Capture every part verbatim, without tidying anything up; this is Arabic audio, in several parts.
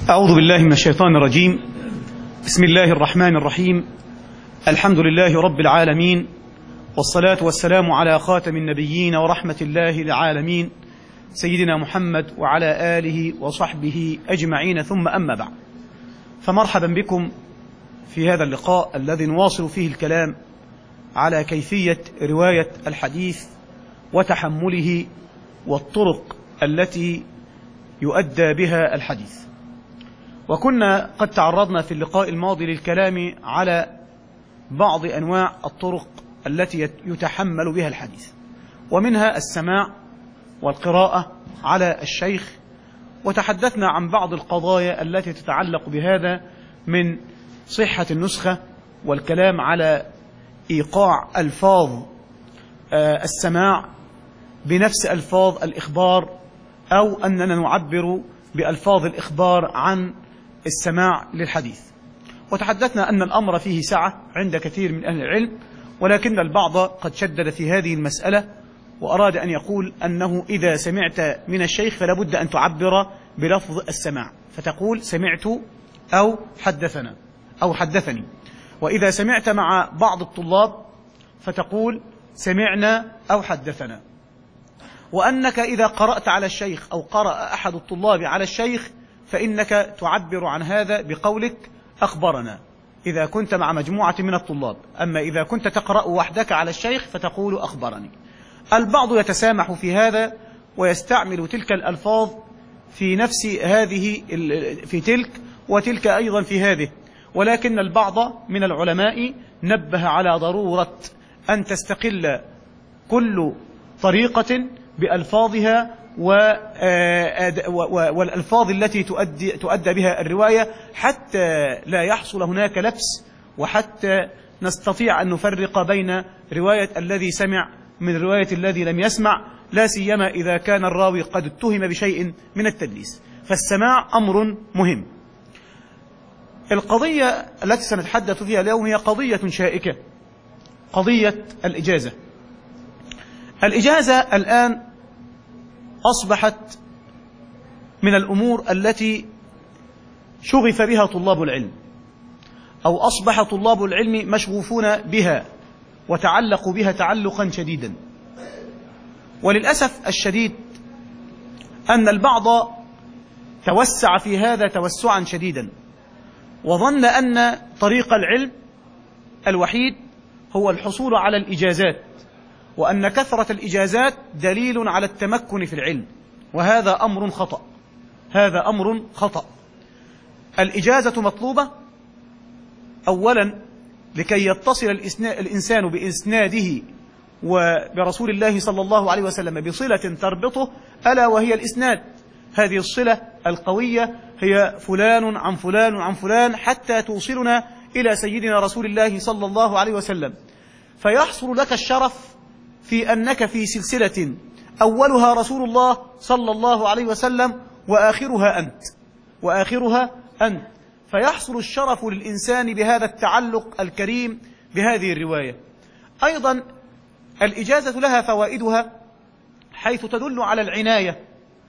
أعوذ بالله من الشيطان الرجيم. بسم الله الرحمن الرحيم. الحمد لله رب العالمين، والصلاة والسلام على خاتم النبيين ورحمة الله للعالمين سيدنا محمد وعلى آله وصحبه أجمعين، ثم أما بعد، فمرحبا بكم في هذا اللقاء الذي نواصل فيه الكلام على كيفية رواية الحديث وتحمله والطرق التي يؤدى بها الحديث. وكنا قد تعرضنا في اللقاء الماضي للكلام على بعض أنواع الطرق التي يتحمل بها الحديث، ومنها السماع والقراءة على الشيخ، وتحدثنا عن بعض القضايا التي تتعلق بهذا من صحة النسخة، والكلام على إيقاع ألفاظ السماع بنفس ألفاظ الإخبار، أو أننا نعبر بألفاظ الإخبار عن السماع للحديث. وتحدثنا أن الأمر فيه سعة عند كثير من أهل العلم، ولكن البعض قد شدد في هذه المسألة وأراد أن يقول أنه إذا سمعت من الشيخ فلا بد أن تعبر بلفظ السماع، فتقول سمعت أو حدثنا أو حدثني. وإذا سمعت مع بعض الطلاب فتقول سمعنا أو حدثنا. وأنك إذا قرأت على الشيخ أو قرأ أحد الطلاب على الشيخ فإنك تعبر عن هذا بقولك أخبرنا إذا كنت مع مجموعة من الطلاب، أما إذا كنت تقرأ وحدك على الشيخ فتقول أخبرني. البعض يتسامح في هذا ويستعمل تلك الألفاظ في نفس هذه في تلك وتلك أيضا في هذه، ولكن البعض من العلماء نبه على ضرورة أن تستقل كل طريقة بألفاظها والألفاظ التي تؤدي, تؤدى بها الرواية، حتى لا يحصل هناك لبس، وحتى نستطيع أن نفرق بين رواية الذي سمع من رواية الذي لم يسمع، لا سيما إذا كان الراوي قد اتهم بشيء من التدليس. فالسماع أمر مهم. القضية التي سنتحدث فيها اليوم هي قضية شائكة، قضية الإجازة. الإجازة الآن أصبحت من الأمور التي شغف بها طلاب العلم، أو أصبح طلاب العلم مشغوفون بها وتعلقوا بها تعلقا شديدا. وللأسف الشديد أن البعض توسع في هذا توسعا شديدا، وظن أن طريق العلم الوحيد هو الحصول على الإجازات، وأن كثرة الإجازات دليل على التمكن في العلم، وهذا أمر خطأ. هذا أمر خطأ. الإجازة مطلوبة أولا لكي يتصل الإنسان بإسناده وبرسول الله صلى الله عليه وسلم بصلة تربطه، ألا وهي الإسناد. هذه الصلة القوية هي فلان عن فلان عن فلان حتى توصلنا إلى سيدنا رسول الله صلى الله عليه وسلم، فيحصل لك الشرف في أنك في سلسلة أولها رسول الله صلى الله عليه وسلم وآخرها أنت وآخرها أنت فيحصل الشرف للإنسان بهذا التعلق الكريم بهذه الرواية. أيضا الإجازة لها فوائدها، حيث تدل على العناية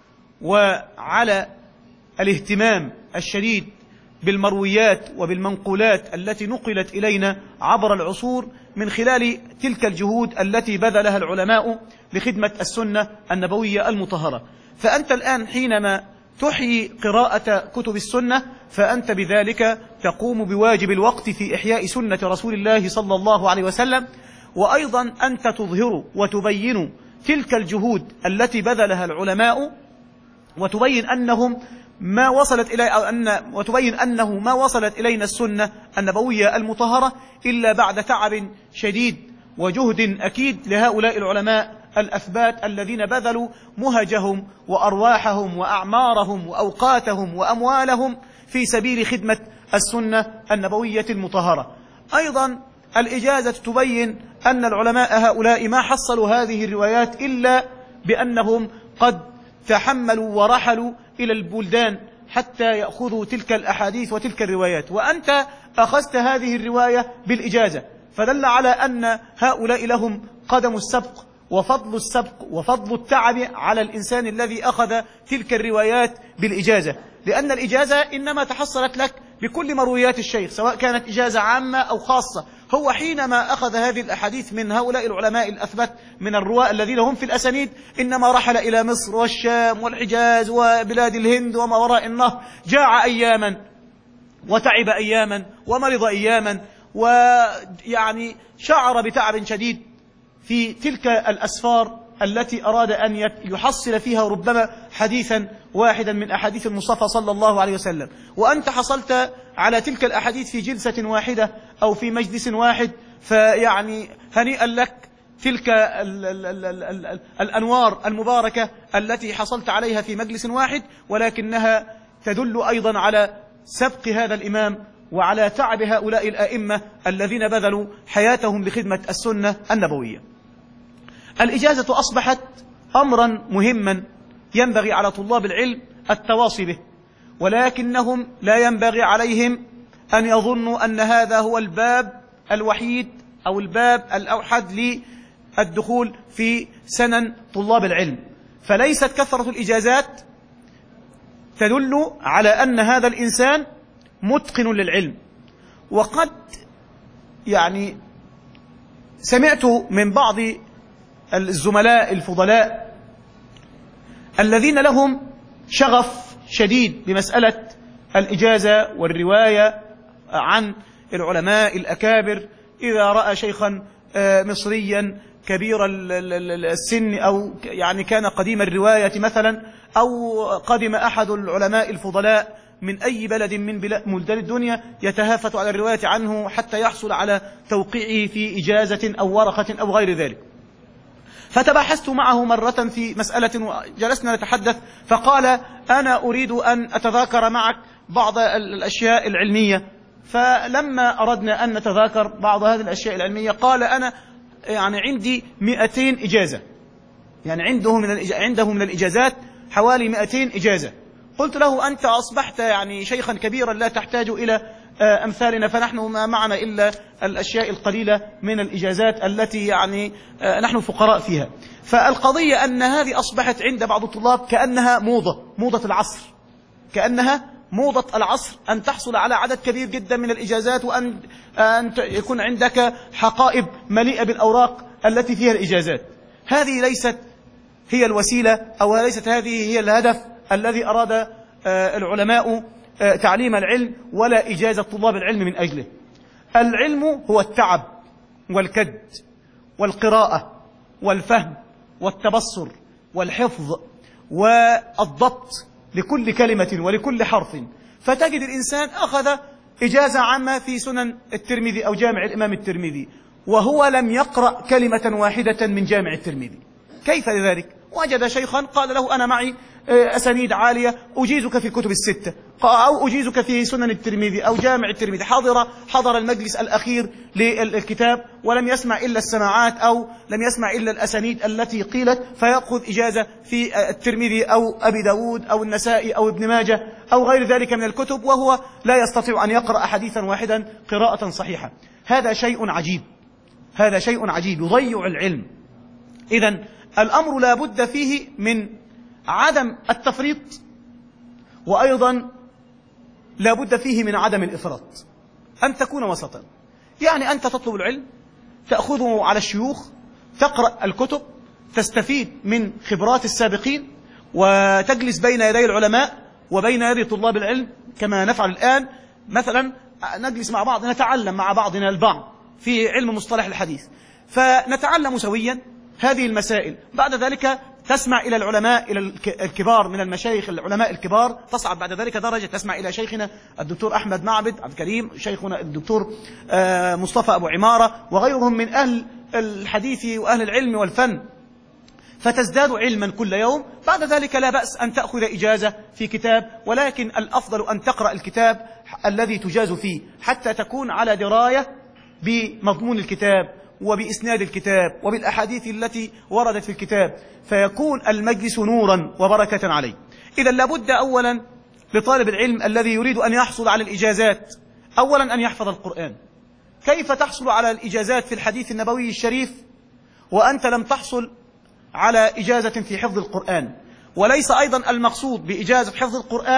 وعلى الاهتمام الشديد بالمرويات وبالمنقولات التي نقلت إلينا عبر العصور من خلال تلك الجهود التي بذلها العلماء لخدمة السنة النبوية المطهرة. فأنت الآن حينما تحيي قراءة كتب السنة فأنت بذلك تقوم بواجب الوقت في إحياء سنة رسول الله صلى الله عليه وسلم، وأيضا أنت تظهر وتبين تلك الجهود التي بذلها العلماء، وتبين أنهم ما وصلت إلي أو أن وتبين أنه ما وصلت إلينا السنة النبوية المطهرة إلا بعد تعب شديد وجهد أكيد لهؤلاء العلماء الأثبات الذين بذلوا مهجهم وأرواحهم وأعمارهم وأوقاتهم وأموالهم في سبيل خدمة السنة النبوية المطهرة. أيضا الإجازة تبين أن العلماء هؤلاء ما حصلوا هذه الروايات إلا بأنهم قد تحملوا ورحلوا إلى البلدان حتى يأخذوا تلك الأحاديث وتلك الروايات، وأنت أخذت هذه الرواية بالإجازة، فدل على أن هؤلاء لهم قدم السبق وفضل السبق وفضل التعب على الإنسان الذي أخذ تلك الروايات بالإجازة. لأن الإجازة إنما تحصلت لك بكل مرويات الشيخ، سواء كانت إجازة عامة أو خاصة. هو حينما أخذ هذه الأحاديث من هؤلاء العلماء الأثبت من الرواة الذين هم في الأسانيد، إنما رحل إلى مصر والشام والحجاز وبلاد الهند وما وراء النهر، جاع أياما وتعب أياما ومرض أياما، ويعني شعر بتعب شديد في تلك الأسفار التي أراد أن يحصل فيها ربما حديثا واحدا من أحاديث المصطفى صلى الله عليه وسلم. وأنت حصلت على تلك الأحاديث في جلسة واحدة أو في مجلس واحد، فيعني هنيئا لك تلك ال ال ال ال ال الأنوار المباركة التي حصلت عليها في مجلس واحد، ولكنها تدل أيضا على سبق هذا الإمام وعلى تعب هؤلاء الآئمة الذين بذلوا حياتهم لخدمة السنة النبوية. الإجازة أصبحت أمرا مهما ينبغي على طلاب العلم التواصي به، ولكنهم لا ينبغي عليهم أن يظنوا أن هذا هو الباب الوحيد أو الباب الأوحد للدخول في سنن طلاب العلم. فليست كثرة الإجازات تدل على أن هذا الإنسان متقن للعلم. وقد يعني سمعت من بعض الزملاء الفضلاء الذين لهم شغف شديد بمسألة الإجازة والرواية عن العلماء الأكابر، إذا رأى شيخا مصريا كبير السن أو يعني كان قديم الرواية مثلا، أو قدم أحد العلماء الفضلاء من أي بلد من بلدان الدنيا يتهافت على الرواية عنه حتى يحصل على توقيعه في إجازة أو ورقة أو غير ذلك. فتباحثت معه مرة في مسألة وجلسنا نتحدث، فقال أنا أريد أن أتذاكر معك بعض الأشياء العلمية. فلما أردنا أن نتذاكر بعض هذه الأشياء العلمية قال أنا يعني عندي مئتين إجازة، يعني عنده من عنده من الإجازات حوالي مئتين إجازة. قلت له أنت أصبحت يعني شيخا كبيرا لا تحتاج إلى أمثالنا، فنحن ما معنا إلا الأشياء القليلة من الإجازات التي يعني نحن فقراء فيها. فالقضية أن هذه أصبحت عند بعض الطلاب كأنها موضة، موضة العصر، كأنها موضة العصر أن تحصل على عدد كبير جدا من الإجازات، وأن أن يكون عندك حقائب مليئة بالأوراق التي فيها الإجازات. هذه ليست هي الوسيلة أو ليست هذه هي الهدف الذي أراد العلماء تعليم العلم ولا إجازة طلاب العلم من أجله. العلم هو التعب والكد والقراءة والفهم والتبصر والحفظ والضبط لكل كلمة ولكل حرف. فتجد الإنسان أخذ إجازة عامة في سنن الترمذي أو جامع الإمام الترمذي وهو لم يقرأ كلمة واحدة من جامع الترمذي. كيف لذلك؟ وجد شيخا قال له أنا معي أسانيد عالية أجيزك في الكتب الستة أو أجيزك في سنن الترمذي أو جامع الترمذي. حضر حضر المجلس الأخير للكتاب ولم يسمع إلا السماعات أو لم يسمع إلا الأسانيد التي قيلت، فيأخذ إجازة في الترمذي أو أبي داود أو النسائي أو ابن ماجه أو غير ذلك من الكتب، وهو لا يستطيع أن يقرأ حديثا واحدا قراءة صحيحة. هذا شيء عجيب، هذا شيء عجيب يضيع العلم. إذن الأمر لا بد فيه من عدم التفريط، وأيضا لا بد فيه من عدم الإفراط، أن تكون وسطا. يعني أنت تطلب العلم، تأخذه على الشيوخ، تقرأ الكتب، تستفيد من خبرات السابقين، وتجلس بين يدي العلماء وبين يدي طلاب العلم كما نفعل الآن. مثلا نجلس مع بعض نتعلم مع بعضنا البعض في علم مصطلح الحديث، فنتعلم سويا هذه المسائل. بعد ذلك تسمع إلى العلماء إلى الكبار من المشايخ العلماء الكبار، تصعد بعد ذلك درجة تسمع إلى شيخنا الدكتور أحمد معبد عبد الكريم، شيخنا الدكتور مصطفى أبو عمارة وغيرهم من أهل الحديث وأهل العلم والفن، فتزداد علما كل يوم. بعد ذلك لا بأس أن تأخذ إجازة في كتاب، ولكن الأفضل أن تقرأ الكتاب الذي تجاز فيه حتى تكون على دراية بمضمون الكتاب وبإسناد الكتاب وبالأحاديث التي وردت في الكتاب، فيكون المجلس نورا وبركة عليه. إذا لابد أولا لطالب العلم الذي يريد أن يحصل على الإجازات أولا أن يحفظ القرآن. كيف تحصل على الإجازات في الحديث النبوي الشريف وأنت لم تحصل على إجازة في حفظ القرآن؟ وليس أيضا المقصود بإجازة حفظ القرآن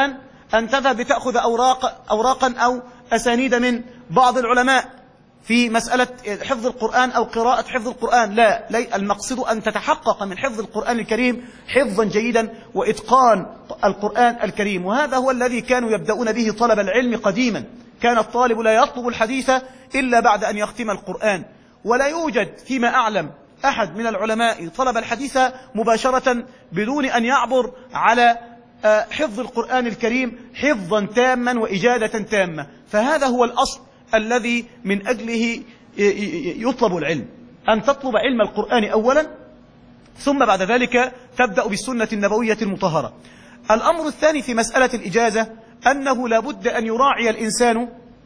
أن تذهب لتأخذ أوراق أوراقا أو أسانيد من بعض العلماء في مسألة حفظ القرآن أو قراءة حفظ القرآن. لا, لا المقصد أن تتحقق من حفظ القرآن الكريم حفظا جيدا وإتقان القرآن الكريم. وهذا هو الذي كانوا يبدأون به طلب العلم قديما. كان الطالب لا يطلب الحديث إلا بعد أن يختم القرآن، ولا يوجد فيما أعلم أحد من العلماء طلب الحديث مباشرة بدون أن يعبر على حفظ القرآن الكريم حفظا تاما وإجادة تامة. فهذا هو الأصل الذي من أجله يطلب العلم، أن تطلب علم القرآن أولا، ثم بعد ذلك تبدأ بالسنة النبوية المطهرة. الأمر الثاني في مسألة الإجازة أنه لا بد أن يراعي الإنسان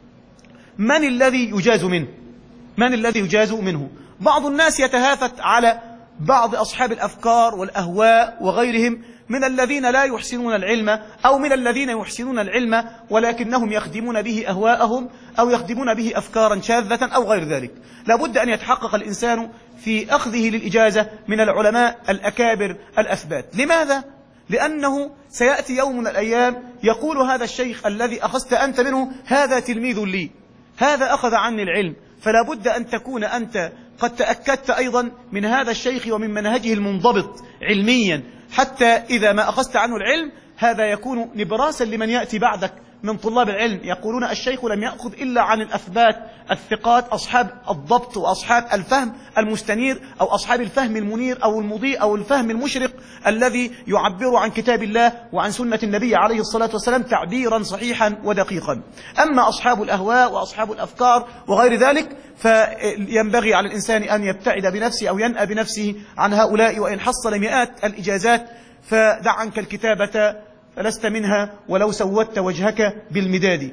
من الذي يجاز منه من الذي يجاز منه بعض الناس يتهافت على بعض أصحاب الأفكار والأهواء وغيرهم من الذين لا يحسنون العلم أو من الذين يحسنون العلم ولكنهم يخدمون به أهواءهم أو يخدمون به أفكارا شاذة أو غير ذلك. لابد أن يتحقق الإنسان في أخذه للإجازة من العلماء الأكابر الأثبات. لماذا؟ لأنه سيأتي يوم من الأيام يقول هذا الشيخ الذي أخذت أنت منه هذا تلميذ لي، هذا أخذ عني العلم، فلا بد أن تكون أنت قد تأكدت أيضا من هذا الشيخ ومن منهجه المنضبط علميا، حتى إذا ما أخذت عنه العلم هذا يكون نبراسا لمن يأتي بعدك من طلاب العلم، يقولون الشيخ لم يأخذ إلا عن الأثبات الثقات أصحاب الضبط وأصحاب الفهم المستنير أو أصحاب الفهم المنير أو المضيء أو الفهم المشرق الذي يعبر عن كتاب الله وعن سنة النبي عليه الصلاة والسلام تعبيرا صحيحا ودقيقا. أما أصحاب الأهواء وأصحاب الأفكار وغير ذلك فينبغي على الإنسان أن يبتعد بنفسه أو ينأى بنفسه عن هؤلاء، وإن حصل مئات الإجازات فدع عنك الكتابة فلست منها ولو سودت وجهك بالمداد.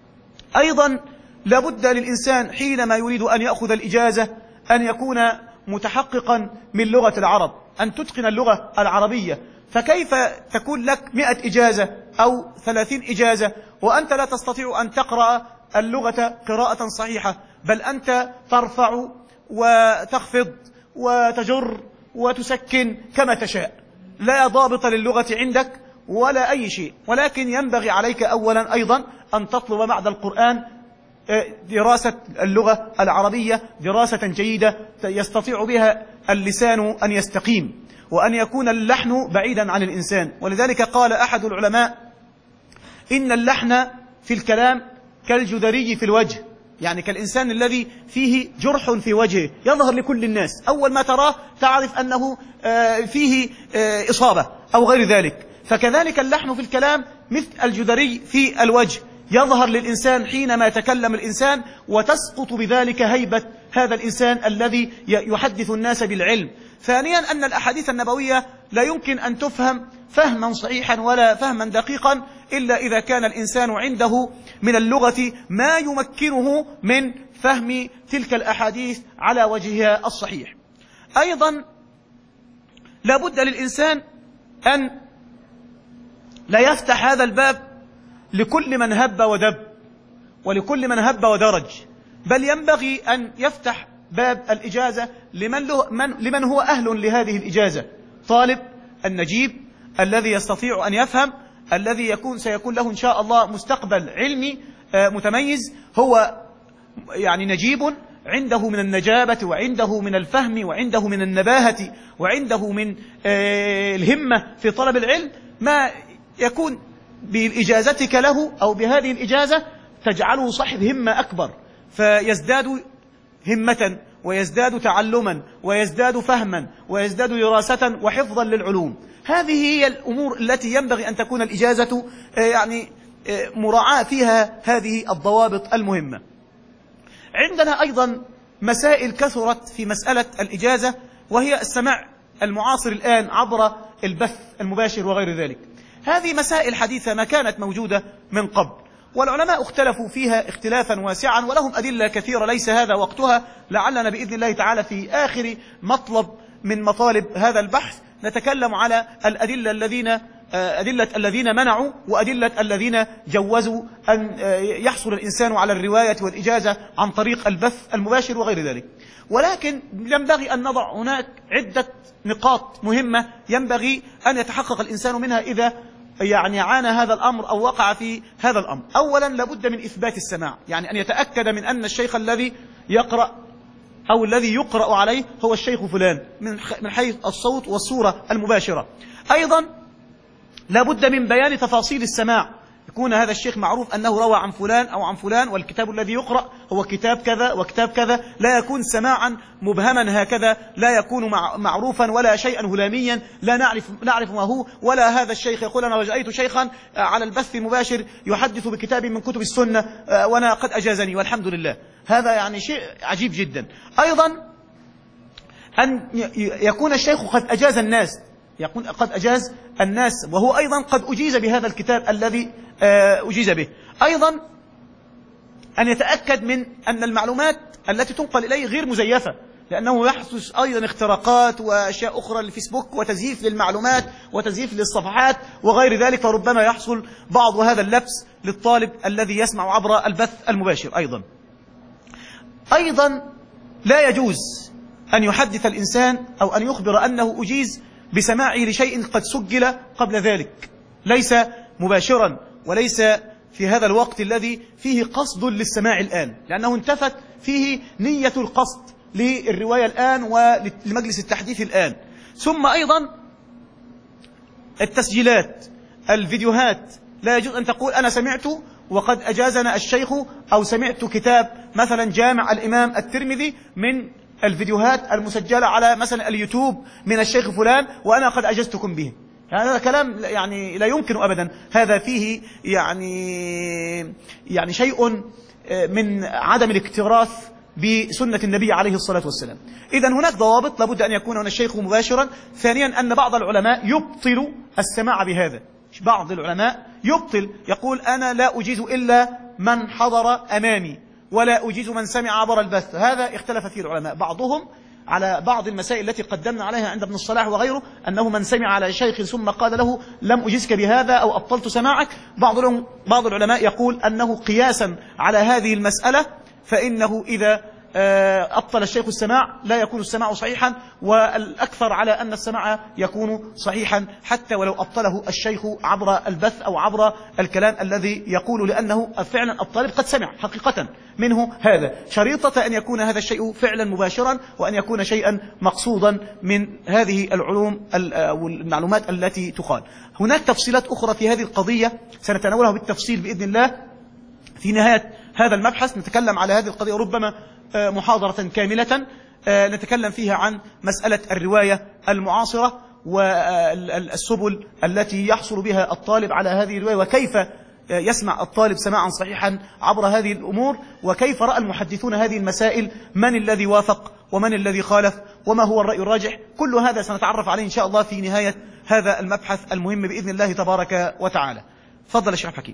أيضا لابد للإنسان حينما يريد أن يأخذ الإجازة أن يكون متحققا من لغة العرب، أن تتقن اللغة العربية. فكيف تكون لك مئة إجازة أو ثلاثين إجازة وأنت لا تستطيع أن تقرأ اللغة قراءة صحيحة، بل أنت ترفع وتخفض وتجر وتسكن كما تشاء، لا ضابط للغة عندك ولا أي شيء. ولكن ينبغي عليك أولا أيضا أن تطلب بعد القرآن دراسة اللغة العربية دراسة جيدة يستطيع بها اللسان أن يستقيم وأن يكون اللحن بعيدا عن الإنسان. ولذلك قال أحد العلماء إن اللحن في الكلام كالجدري في الوجه، يعني كالإنسان الذي فيه جرح في وجهه يظهر لكل الناس، أول ما تراه تعرف أنه فيه إصابة أو غير ذلك. فكذلك اللحن في الكلام مثل الجدري في الوجه، يظهر للإنسان حينما يتكلم الإنسان وتسقط بذلك هيبة هذا الإنسان الذي يحدث الناس بالعلم. ثانيا أن الأحاديث النبوية لا يمكن أن تفهم فهما صحيحا ولا فهما دقيقا إلا إذا كان الإنسان عنده من اللغة ما يمكنه من فهم تلك الأحاديث على وجهها الصحيح. أيضا لا بد للإنسان أن لا يفتح هذا الباب لكل من هب ودب ولكل من هب ودرج، بل ينبغي أن يفتح باب الإجازة لمن, له من لمن هو أهل لهذه الإجازة، طالب النجيب الذي يستطيع أن يفهم، الذي يكون سيكون له إن شاء الله مستقبل علمي متميز، هو يعني نجيب عنده من النجابة وعنده من الفهم وعنده من النباهة وعنده من الهمة في طلب العلم ما يكون بإجازتك له أو بهذه الإجازة تجعله صاحب همة أكبر، فيزداد همة ويزداد تعلما ويزداد فهما ويزداد دراسة وحفظا للعلوم. هذه هي الأمور التي ينبغي أن تكون الإجازة يعني مراعاة فيها هذه الضوابط المهمة. عندنا أيضا مسائل كثرت في مسألة الإجازة، وهي السماع المعاصر الآن عبر البث المباشر وغير ذلك. هذه مسائل حديثة ما كانت موجودة من قبل، والعلماء اختلفوا فيها اختلافا واسعا ولهم أدلة كثيرة ليس هذا وقتها. لعلنا بإذن الله تعالى في آخر مطلب من مطالب هذا البحث نتكلم على الأدلة الذين أدلة الذين منعوا وأدلة الذين جوزوا أن يحصل الإنسان على الرواية والإجازة عن طريق البث المباشر وغير ذلك. ولكن ينبغي أن نضع هناك عدة نقاط مهمة ينبغي أن يتحقق الإنسان منها إذا يعني عانى هذا الأمر أو وقع في هذا الأمر. أولا لابد من إثبات السماع، يعني أن يتأكد من أن الشيخ الذي يقرأ أو الذي يقرأ عليه هو الشيخ فلان من حيث الصوت والصورة المباشرة. أيضا لابد من بيان تفاصيل السماع، يكون هذا الشيخ معروف أنه روى عن فلان أو عن فلان، والكتاب الذي يقرأ هو كتاب كذا وكتاب كذا، لا يكون سماعا مبهما هكذا، لا يكون معروفا ولا شيئا هلاميا لا نعرف, نعرف ما هو، ولا هذا الشيخ يقول أنا رأيت شيخا على البث المباشر يحدث بكتاب من كتب السنة وأنا قد أجازني والحمد لله. هذا يعني شيء عجيب جدا. أيضا أن يكون الشيخ قد أجاز الناس، يكون قد أجاز الناس وهو أيضا قد أجيز بهذا الكتاب الذي أجيز به. أيضا أن يتأكد من أن المعلومات التي تنقل إليه غير مزيفة، لأنه يحدث أيضا اختراقات وأشياء أخرى للفيسبوك وتزييف للمعلومات وتزييف للصفحات وغير ذلك، فربما يحصل بعض هذا اللبس للطالب الذي يسمع عبر البث المباشر. أيضا أيضا لا يجوز أن يحدث الإنسان أو أن يخبر أنه أجيز بسماعه لشيء قد سجل قبل ذلك، ليس مباشرا وليس في هذا الوقت الذي فيه قصد للسماع الآن، لأنه انتفت فيه نية القصد للرواية الآن ولمجلس التحديث الآن. ثم أيضا التسجيلات، الفيديوهات، لا يجوز أن تقول أنا سمعت وقد أجازنا الشيخ، أو سمعت كتاب مثلا جامع الإمام الترمذي من الفيديوهات المسجلة على مثلا اليوتيوب من الشيخ فلان وأنا قد أجزتكم به. يعني هذا كلام يعني لا يمكن أبدا، هذا فيه يعني يعني شيء من عدم الاكتراث بسنة النبي عليه الصلاة والسلام. إذن هناك ضوابط، لابد أن يكون هنا الشيخ مباشرا. ثانيا أن بعض العلماء يبطل السماع بهذا، بعض العلماء يبطل، يقول أنا لا أجيز إلا من حضر أمامي ولا أجيز من سمع عبر البث. هذا اختلف فيه العلماء، بعضهم على بعض المسائل التي قدمنا عليها عند ابن الصلاح وغيره، أنه من سمع على شيخ ثم قال له لم أجزك بهذا أو أبطلت سماعك، بعض بعض العلماء يقول أنه قياسا على هذه المسألة فإنه إذا أبطل الشيخ السماع لا يكون السماع صحيحا، والأكثر على أن السماع يكون صحيحا حتى ولو أبطله الشيخ عبر البث أو عبر الكلام الذي يقول، لأنه فعلا الطالب قد سمع حقيقة منه هذا، شريطة أن يكون هذا الشيء فعلا مباشرا وأن يكون شيئا مقصودا من هذه العلوم والمعلومات التي تقال. هناك تفصيلات أخرى في هذه القضية سنتناولها بالتفصيل بإذن الله في نهاية هذا المبحث، نتكلم على هذه القضية ربما محاضرة كاملة نتكلم فيها عن مسألة الرواية المعاصرة والسبل التي يحصل بها الطالب على هذه الرواية، وكيف يسمع الطالب سماعا صحيحا عبر هذه الأمور، وكيف رأى المحدثون هذه المسائل، من الذي وافق ومن الذي خالف وما هو الرأي الراجح. كل هذا سنتعرف عليه إن شاء الله في نهاية هذا المبحث المهم بإذن الله تبارك وتعالى. تفضل الشيخ حكيم.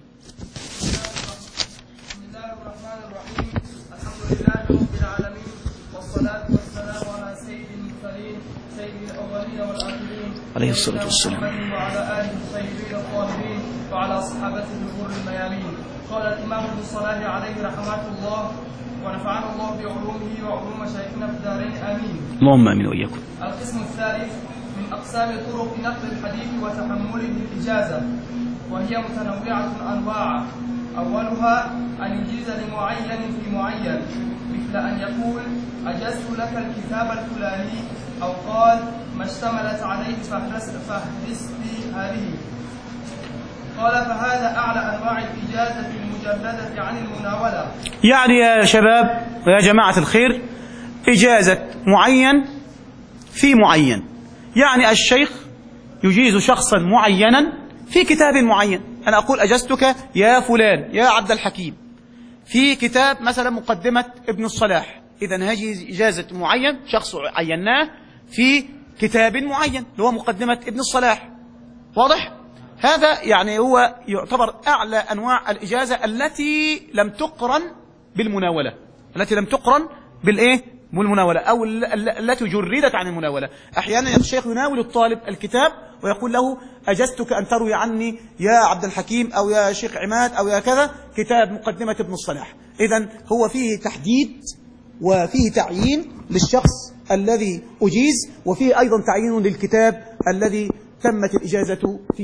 عليه الصلاة والسلام وعلى آله الطيبين الطاهرين وعلى صحابته الغر الميامين. قال الإمام ابن الصلاح عليه رحمة الله ونفعنا الله بعلومه وعلوم مشايخنا في الدارين آمين. اللهم آمين وإياكم. القسم الثالث من أقسام طرق نقل الحديث وتحمله الإجازة، وهي متنوعة أنواع. أولها أن يجيز لمعين في معين، مثل أن يقول أجزت لك الكتاب الفلاني، أو قال ما اشتملت عليه فهرست هذه. قال فهذا أعلى أنواع الإجازة المجردة عن المناولة. يعني يا شباب ويا جماعة الخير، إجازة معين في معين، يعني الشيخ يجيز شخصا معينا في كتاب معين. أنا أقول أجزتك يا فلان يا عبد الحكيم في كتاب مثلا مقدمة ابن الصلاح، إذن هذه إجازة معين، شخص عيناه في كتاب معين اللي هو مقدمة ابن الصلاح. واضح؟ هذا يعني هو يعتبر أعلى أنواع الإجازة التي لم تقرن بالمناولة، التي لم تقرن بالإيه؟ بالمناولة، أو التي جردت عن المناولة. أحيانا الشيخ يناول الطالب الكتاب ويقول له أجزتك أن تروي عني يا عبد الحكيم أو يا شيخ عماد أو يا كذا كتاب مقدمة ابن الصلاح. إذن هو فيه تحديد وفيه تعيين للشخص الذي أجيز، وفيه أيضا تعيين للكتاب الذي تمت الإجازة فيه.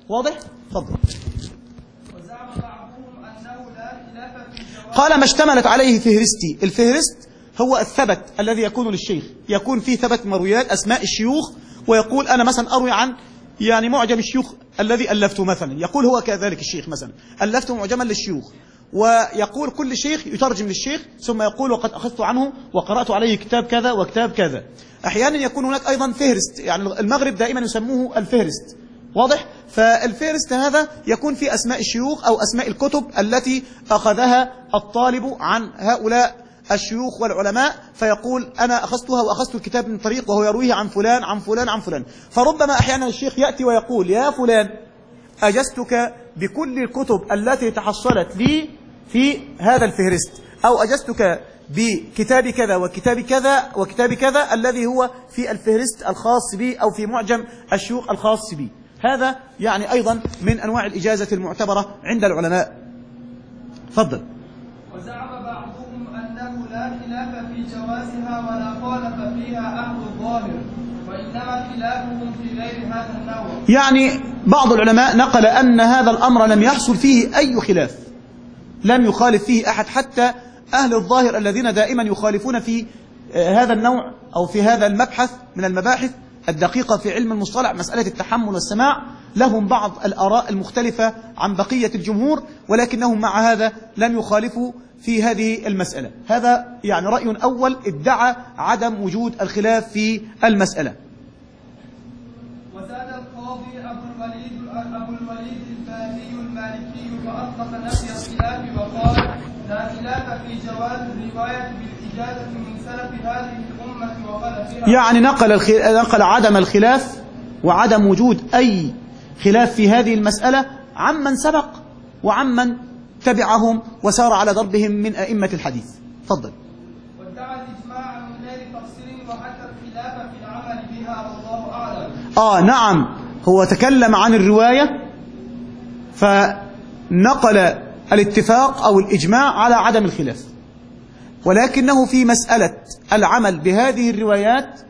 واضح؟ تفضل. وزعم بعضهم أنه لا خلاف في جواز قال ما اشتملت عليه فهرستي. الفهرست هو الثبت الذي يكون للشيخ، يكون فيه ثبت مرويات أسماء الشيوخ، ويقول أنا مثلا أروي عن يعني معجم الشيوخ الذي ألفته مثلا، يقول هو كذلك الشيخ مثلا ألفته معجما للشيوخ، ويقول كل شيخ يترجم للشيخ ثم يقول وقد أخذت عنه وقرأت عليه كتاب كذا وكتاب كذا. أحيانا يكون هناك أيضا فهرست، يعني المغرب دائما يسموه الفهرست، واضح؟ فالفهرست هذا يكون في أسماء الشيوخ أو أسماء الكتب التي أخذها الطالب عن هؤلاء الشيوخ والعلماء، فيقول أنا أخذتها وأخذت الكتاب من طريق وهو يرويه عن فلان عن فلان عن فلان. فربما أحيانا الشيخ يأتي ويقول يا فلان أجزتك بكل الكتب التي تحصلت لي في هذا الفهرست، أو أجزتك بكتاب كذا وكتاب كذا وكتاب كذا الذي هو في الفهرست الخاص بي أو في معجم الشيوخ الخاص بي. هذا يعني أيضا من أنواع الإجازة المعتبرة عند العلماء. تفضل. وزعم بعضهم أنه لا خلاف في جوازها ولا خالف فيها أهل الظاهر، وإنما خلافهم في غير هذا النوع. يعني بعض العلماء نقل أن هذا الأمر لم يحصل فيه أي خلاف، لم يخالف فيه أحد، حتى أهل الظاهر الذين دائما يخالفون في هذا النوع أو في هذا المبحث من المباحث الدقيقة في علم المصطلح، مسألة التحمل والسماع، لهم بعض الآراء المختلفة عن بقية الجمهور، ولكنهم مع هذا لم يخالفوا في هذه المسألة. هذا يعني رأي أول ادعى عدم وجود الخلاف في المسألة. وزاد القاضي أبو الوليد أبو الوليد الباهلي المالكي فأطلق نفي الخلاف وقال لا خلاف في جواز الرواية بالإجازة من سلف هذه الأمة وخلفها. يعني نقل الخ... نقل عدم الخلاف وعدم وجود أي خلاف في هذه المسألة عمن سبق وعمن تبعهم وسار على ضربهم من أئمة الحديث. تفضل. وادعى الإجماع من غير تفصيل وحتى الخلاف في العمل بها والله أعلم. آه نعم، هو تكلم عن الرواية فنقل الاتفاق أو الإجماع على عدم الخلاف، ولكنه في مسألة العمل بهذه الروايات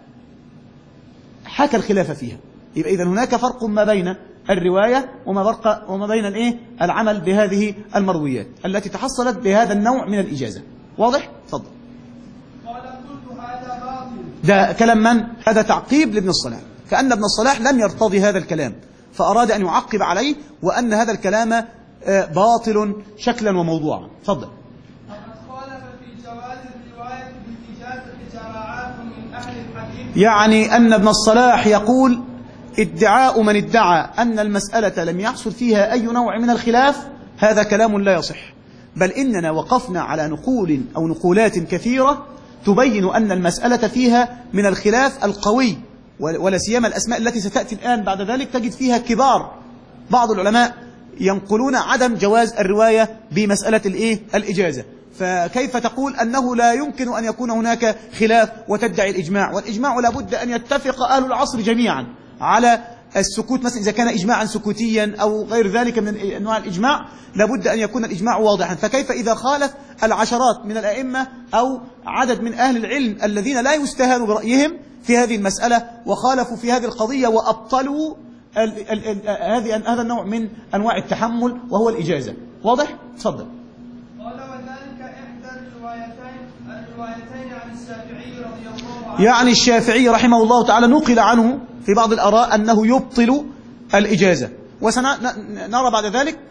حكى الخلاف فيها. يبقى إذن هناك فرق ما بين الرواية وما فرق وما بين الإيه العمل بهذه المرويات التي تحصلت بهذا النوع من الإجازة. واضح؟ تفضل. قال قلت هذا باطل. ده كلام من؟ هذا تعقيب لابن الصلاح، كأن ابن الصلاح لم يرتضي هذا الكلام فأراد أن يعقب عليه، وأن هذا الكلام باطل شكلا وموضوعا. تفضل. فقد خالف في جواز الرواية بالإجازة جماعات من أهل الحديث. يعني أن ابن الصلاح يقول ادعاء من ادعى أن المسألة لم يحصل فيها أي نوع من الخلاف هذا كلام لا يصح، بل إننا وقفنا على نقول أو نقولات كثيرة تبين أن المسألة فيها من الخلاف القوي، ولا سيما الأسماء التي ستأتي الآن بعد ذلك تجد فيها كبار بعض العلماء ينقلون عدم جواز الرواية بمسألة الإيه؟ الإجازة. فكيف تقول أنه لا يمكن أن يكون هناك خلاف وتدعي الإجماع؟ والإجماع لابد أن يتفق أهل العصر جميعا على السكوت، مثلا إذا كان إجماعا سكوتيا أو غير ذلك من أنواع الإجماع لابد أن يكون الإجماع واضحا. فكيف إذا خالف العشرات من الأئمة أو عدد من أهل العلم الذين لا يستهان برأيهم في هذه المسألة وخالفوا في هذه القضية وأبطلوا ال ال ال هذه هذا النوع من أنواع التحمل وهو الإجازة؟ واضح؟ تفضل. قال وذلك إحدى الروايتين الروايتين عن الشافعي رضي الله عنه. يعني الشافعي رحمه الله تعالى نقل عنه في بعض الآراء أنه يبطل الإجازة، وسنرى بعد ذلك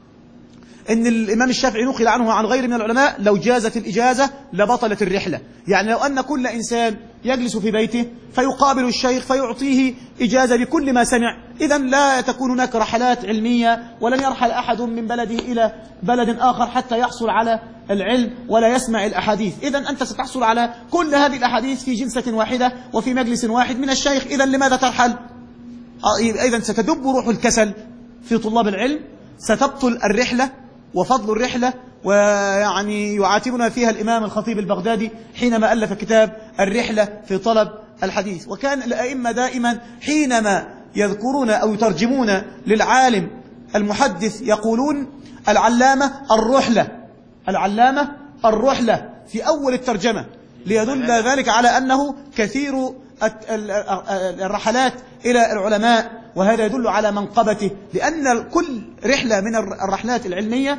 أن الإمام الشافعي نقل عنه عن غير من العلماء لو جازت الإجازة لبطلت الرحلة. يعني لو أن كل إنسان يجلس في بيته فيقابل الشيخ فيعطيه إجازة بكل ما سمع، إذن لا تكون هناك رحلات علمية، ولن يرحل أحد من بلده إلى بلد آخر حتى يحصل على العلم ولا يسمع الأحاديث. إذن أنت ستحصل على كل هذه الأحاديث في جلسة واحدة وفي مجلس واحد من الشيخ، إذن لماذا ترحل؟ إذن ستدب روح الكسل في طلاب العلم، ستبطل الرحلة وفضل الرحلة. ويعني يعاتبنا فيها الإمام الخطيب البغدادي حينما ألف كتاب الرحلة في طلب الحديث. وكان الأئمة دائما حينما يذكرون أو يترجمون للعالم المحدث يقولون العلامة الرحلة، العلامة الرحلة في أول الترجمة، ليدل ذلك على أنه كثير الرحلات إلى العلماء وهذا يدل على منقبته، لأن كل رحلة من الرحلات العلمية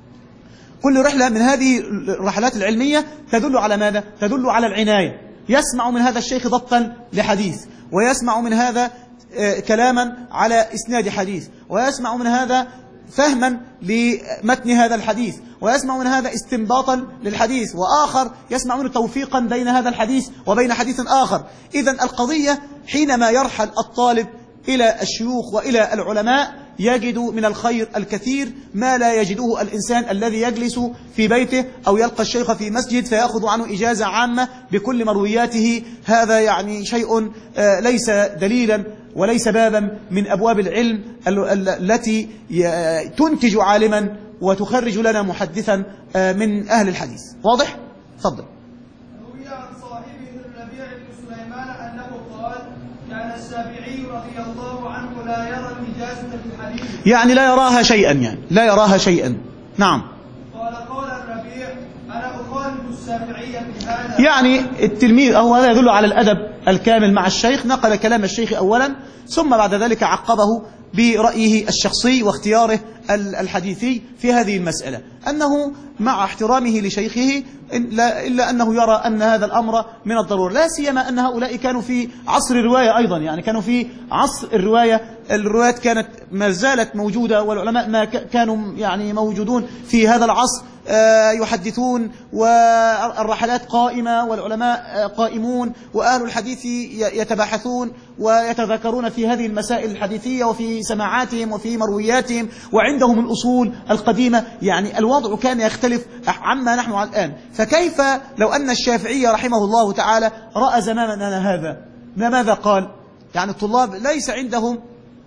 كل رحلة من هذه الرحلات العلمية تدل على ماذا؟ تدل على العناية. يسمع من هذا الشيخ ضبطا لحديث، ويسمع من هذا كلاما على إسناد حديث، ويسمع من هذا فهما لمتن هذا الحديث، ويسمع من هذا استنباطا للحديث، وآخر يسمع منه توفيقا بين هذا الحديث وبين حديث آخر. إذن القضية حينما يرحل الطالب إلى الشيوخ وإلى العلماء يجد من الخير الكثير ما لا يجده الإنسان الذي يجلس في بيته أو يلقى الشيخ في مسجد فيأخذ عنه إجازة عامة بكل مروياته. هذا يعني شيء ليس دليلا وليس بابا من أبواب العلم التي تنتج عالما وتخرج لنا محدثا من أهل الحديث. واضح؟ تفضل. روي عن صاحبه الربيع بن سليمان أنه قال: كان الشافعي رضي الله عنه لا يرى الإجازة في الحديث، يعني لا يراها شيئا، يعني لا يراها شيئا. نعم. قال قال الربيع: أنا أخالف الشافعي في هذا. يعني التلميذ أو هذا يدل على الأدب الكامل مع الشيخ، نقل كلام الشيخ أولا ثم بعد ذلك عقبه برأيه الشخصي واختياره الحديثي في هذه المسألة، أنه مع احترامه لشيخه إلا أنه يرى أن هذا الأمر من الضرورة، لا سيما أن هؤلاء كانوا في عصر الرواية أيضا، يعني كانوا في عصر الرواية، الروايات كانت ما زالت موجودة، والعلماء ما كانوا يعني موجودون في هذا العصر يحدثون، والرحلات قائمة والعلماء قائمون، وأهل الحديث يتباحثون ويتذكرون في هذه المسائل الحديثية وفي سماعاتهم وفي مروياتهم، وعندهم الأصول القديمة. يعني الوضع كان يختلف عما نحن الآن. فكيف لو أن الشافعي رحمه الله تعالى رأى زماننا هذا ماذا قال؟ يعني الطلاب ليس عندهم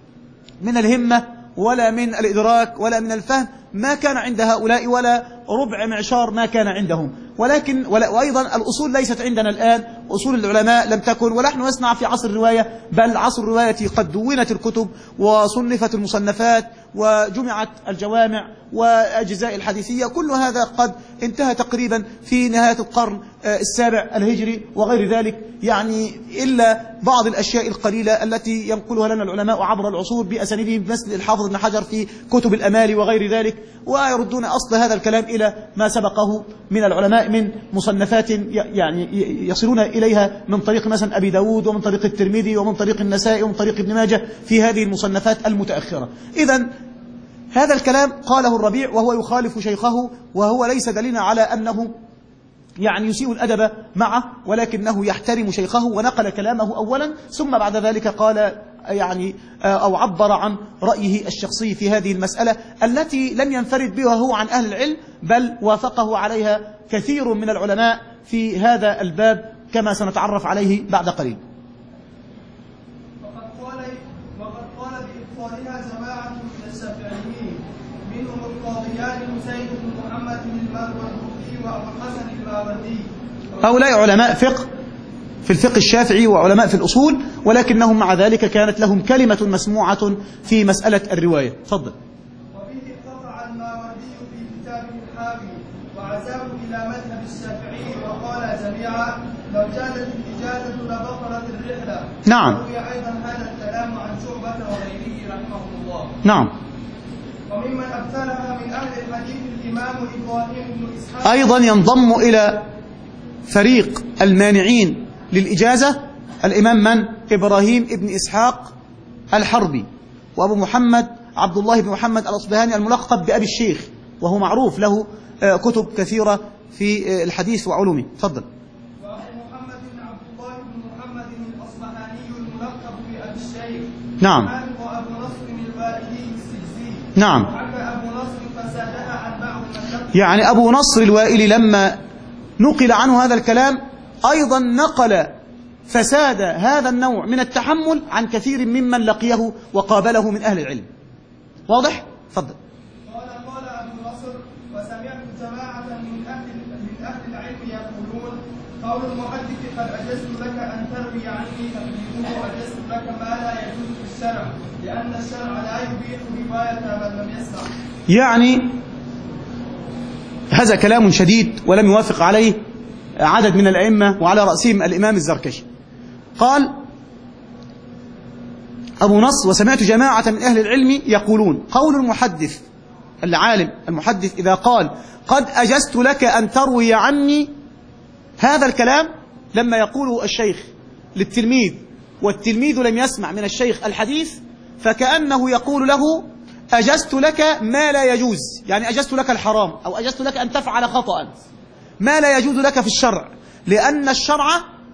من الهمة ولا من الإدراك ولا من الفهم ما كان عند هؤلاء ولا ربع معشار ما كان عندهم، ولكن وأيضا الأصول ليست عندنا الآن، أصول العلماء لم تكن، ونحن نصنع في عصر الرواية، بل عصر الرواية قد دونت الكتب وصنفت المصنفات وجمعت الجوامع وأجزاء الحديثية، كل هذا قد انتهى تقريبا في نهاية القرن السابع الهجري وغير ذلك، يعني إلا بعض الأشياء القليلة التي ينقلها لنا العلماء عبر العصور بأسانيدهم مثل الحافظ ابن حجر في كتب الأمال وغير ذلك، ويردون أصل هذا الكلام إلى ما سبقه من العلماء من مصنفات يعني يصلون إليها من طريق مثلا أبي داود ومن طريق الترمذي ومن طريق النسائي ومن طريق ابن ماجه في هذه المصنفات المتأخرة. إذن هذا الكلام قاله الربيع وهو يخالف شيخه، وهو ليس دليلا على أنه يعني يسيء الأدب معه، ولكنه يحترم شيخه، ونقل كلامه أولا ثم بعد ذلك قال يعني أو عبر عن رأيه الشخصي في هذه المسألة التي لم ينفرد بها هو عن أهل العلم، بل وافقه عليها كثير من العلماء في هذا الباب كما سنتعرف عليه بعد قليل. وقد قال وقد قال بإبطالها جماعة من الشافعيين، منهم القاضيان حسين بن محمد الماوردي وأبو الحسن الماوردي. هؤلاء علماء فقه في الفقه الشافعي وعلماء في الأصول، ولكنهم مع ذلك كانت لهم كلمة مسموعة في مسألة الرواية. تفضل. وبه اقتطع الماوردي في كتابه الحاوي وعزاه إلى مذهب الشافعي، وقال جميعا: لو جازت الإجازة لبطلت الرحلة. نعم. وروي أيضا هذا الكلام عن شعبة وغيره رحمه الله. نعم. وممن أمثلها من أهل الحديث الإمام إبراهيم بن إسحاق. أيضا ينضم إلى فريق المانعين للإجازة الإمام من؟ إبراهيم بن إسحاق الحربي، وأبو محمد عبد الله بن محمد الأصبهاني الملقب بأبي الشيخ، وهو معروف له كتب كثيرة في الحديث وعلومه. تفضل. وأبو محمد بن عبد الله بن محمد الأصبهاني الملقب بأبي الشيخ. نعم. وأبو نصر الوائلي السجزي. نعم. وعفى أبو نصر فسادها عن بعض من. يعني أبو نصر الوائلي لما نقل عنه هذا الكلام أيضا نقل فساد هذا النوع من التحمل عن كثير ممن لقيه وقابله من أهل العلم. واضح؟ تفضل. قال قال أبو نصر: وسمعت جماعة من أهل من أهل العلم يقولون: قول المحدث قد أجزت لك أن تروي عني تقديمه أجزت لك ما لا يجوز في الشرع، لأن الشرع لا يبيح رواية من لم يسمع. يعني هذا كلام شديد ولم يوافق عليه عدد من الأئمة وعلى رأسهم الإمام الزركشي. قال أبو نصر وسمعت جماعة من أهل العلم يقولون قول المحدث العالم المحدث إذا قال قد أجزت لك أن تروي عني، هذا الكلام لما يقوله الشيخ للتلميذ والتلميذ لم يسمع من الشيخ الحديث فكأنه يقول له أجزت لك ما لا يجوز، يعني أجزت لك الحرام أو أجزت لك أن تفعل خطأ ما لا يجوز لك في الشرع، لأن الشرع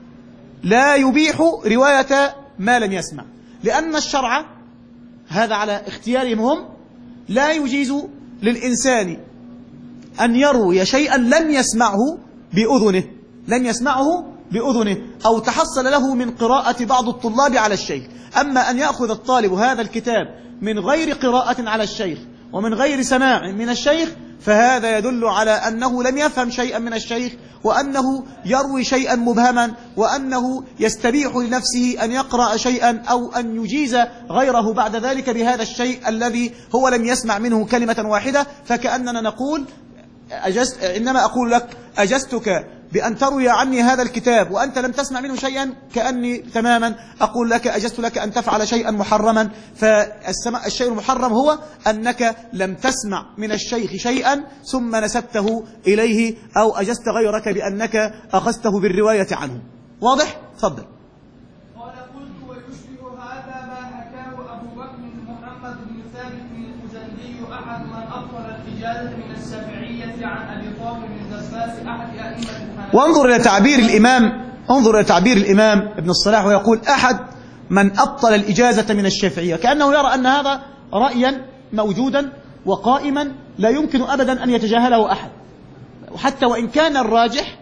لا يبيح رواية ما لم يسمع، لأن الشرع هذا على اختيارهم هم لا يجيز للإنسان أن يروي شيئا لم يسمعه بأذنه لم يسمعه بأذنه أو تحصل له من قراءة بعض الطلاب على الشيخ. أما أن يأخذ الطالب هذا الكتاب من غير قراءة على الشيخ ومن غير سماع من الشيخ فهذا يدل على أنه لم يفهم شيئا من الشيخ، وأنه يروي شيئا مبهما، وأنه يستبيح لنفسه أن يقرأ شيئا أو أن يجيز غيره بعد ذلك بهذا الشيء الذي هو لم يسمع منه كلمة واحدة. فكأننا نقول أجزت، إنما أقول لك أجزتك بأن تروي عني هذا الكتاب وأنت لم تسمع منه شيئا، كأني تماما أقول لك أجزت لك أن تفعل شيئا محرما. فالشيء المحرم هو أنك لم تسمع من الشيخ شيئا ثم نسبته إليه أو أجزت غيرك بأنك أخذته بالرواية عنه. واضح؟ تفضل. قال قلت ويشبه هذا ما حكاه أبو بكر محمد بن ثابت الخزندي أحد من أبطل الإجازة من الشافعية عن أبي طاهر بن دساس أحد أئمة الحنفية. وانظر إلى تعبير الإمام انظر إلى تعبير الإمام ابن الصلاح ويقول أحد من أبطل الإجازة من الشافعية، كأنه يرى أن هذا رأيا موجودا وقائما لا يمكن أبدا أن يتجاهله أحد، وحتى وإن كان الراجح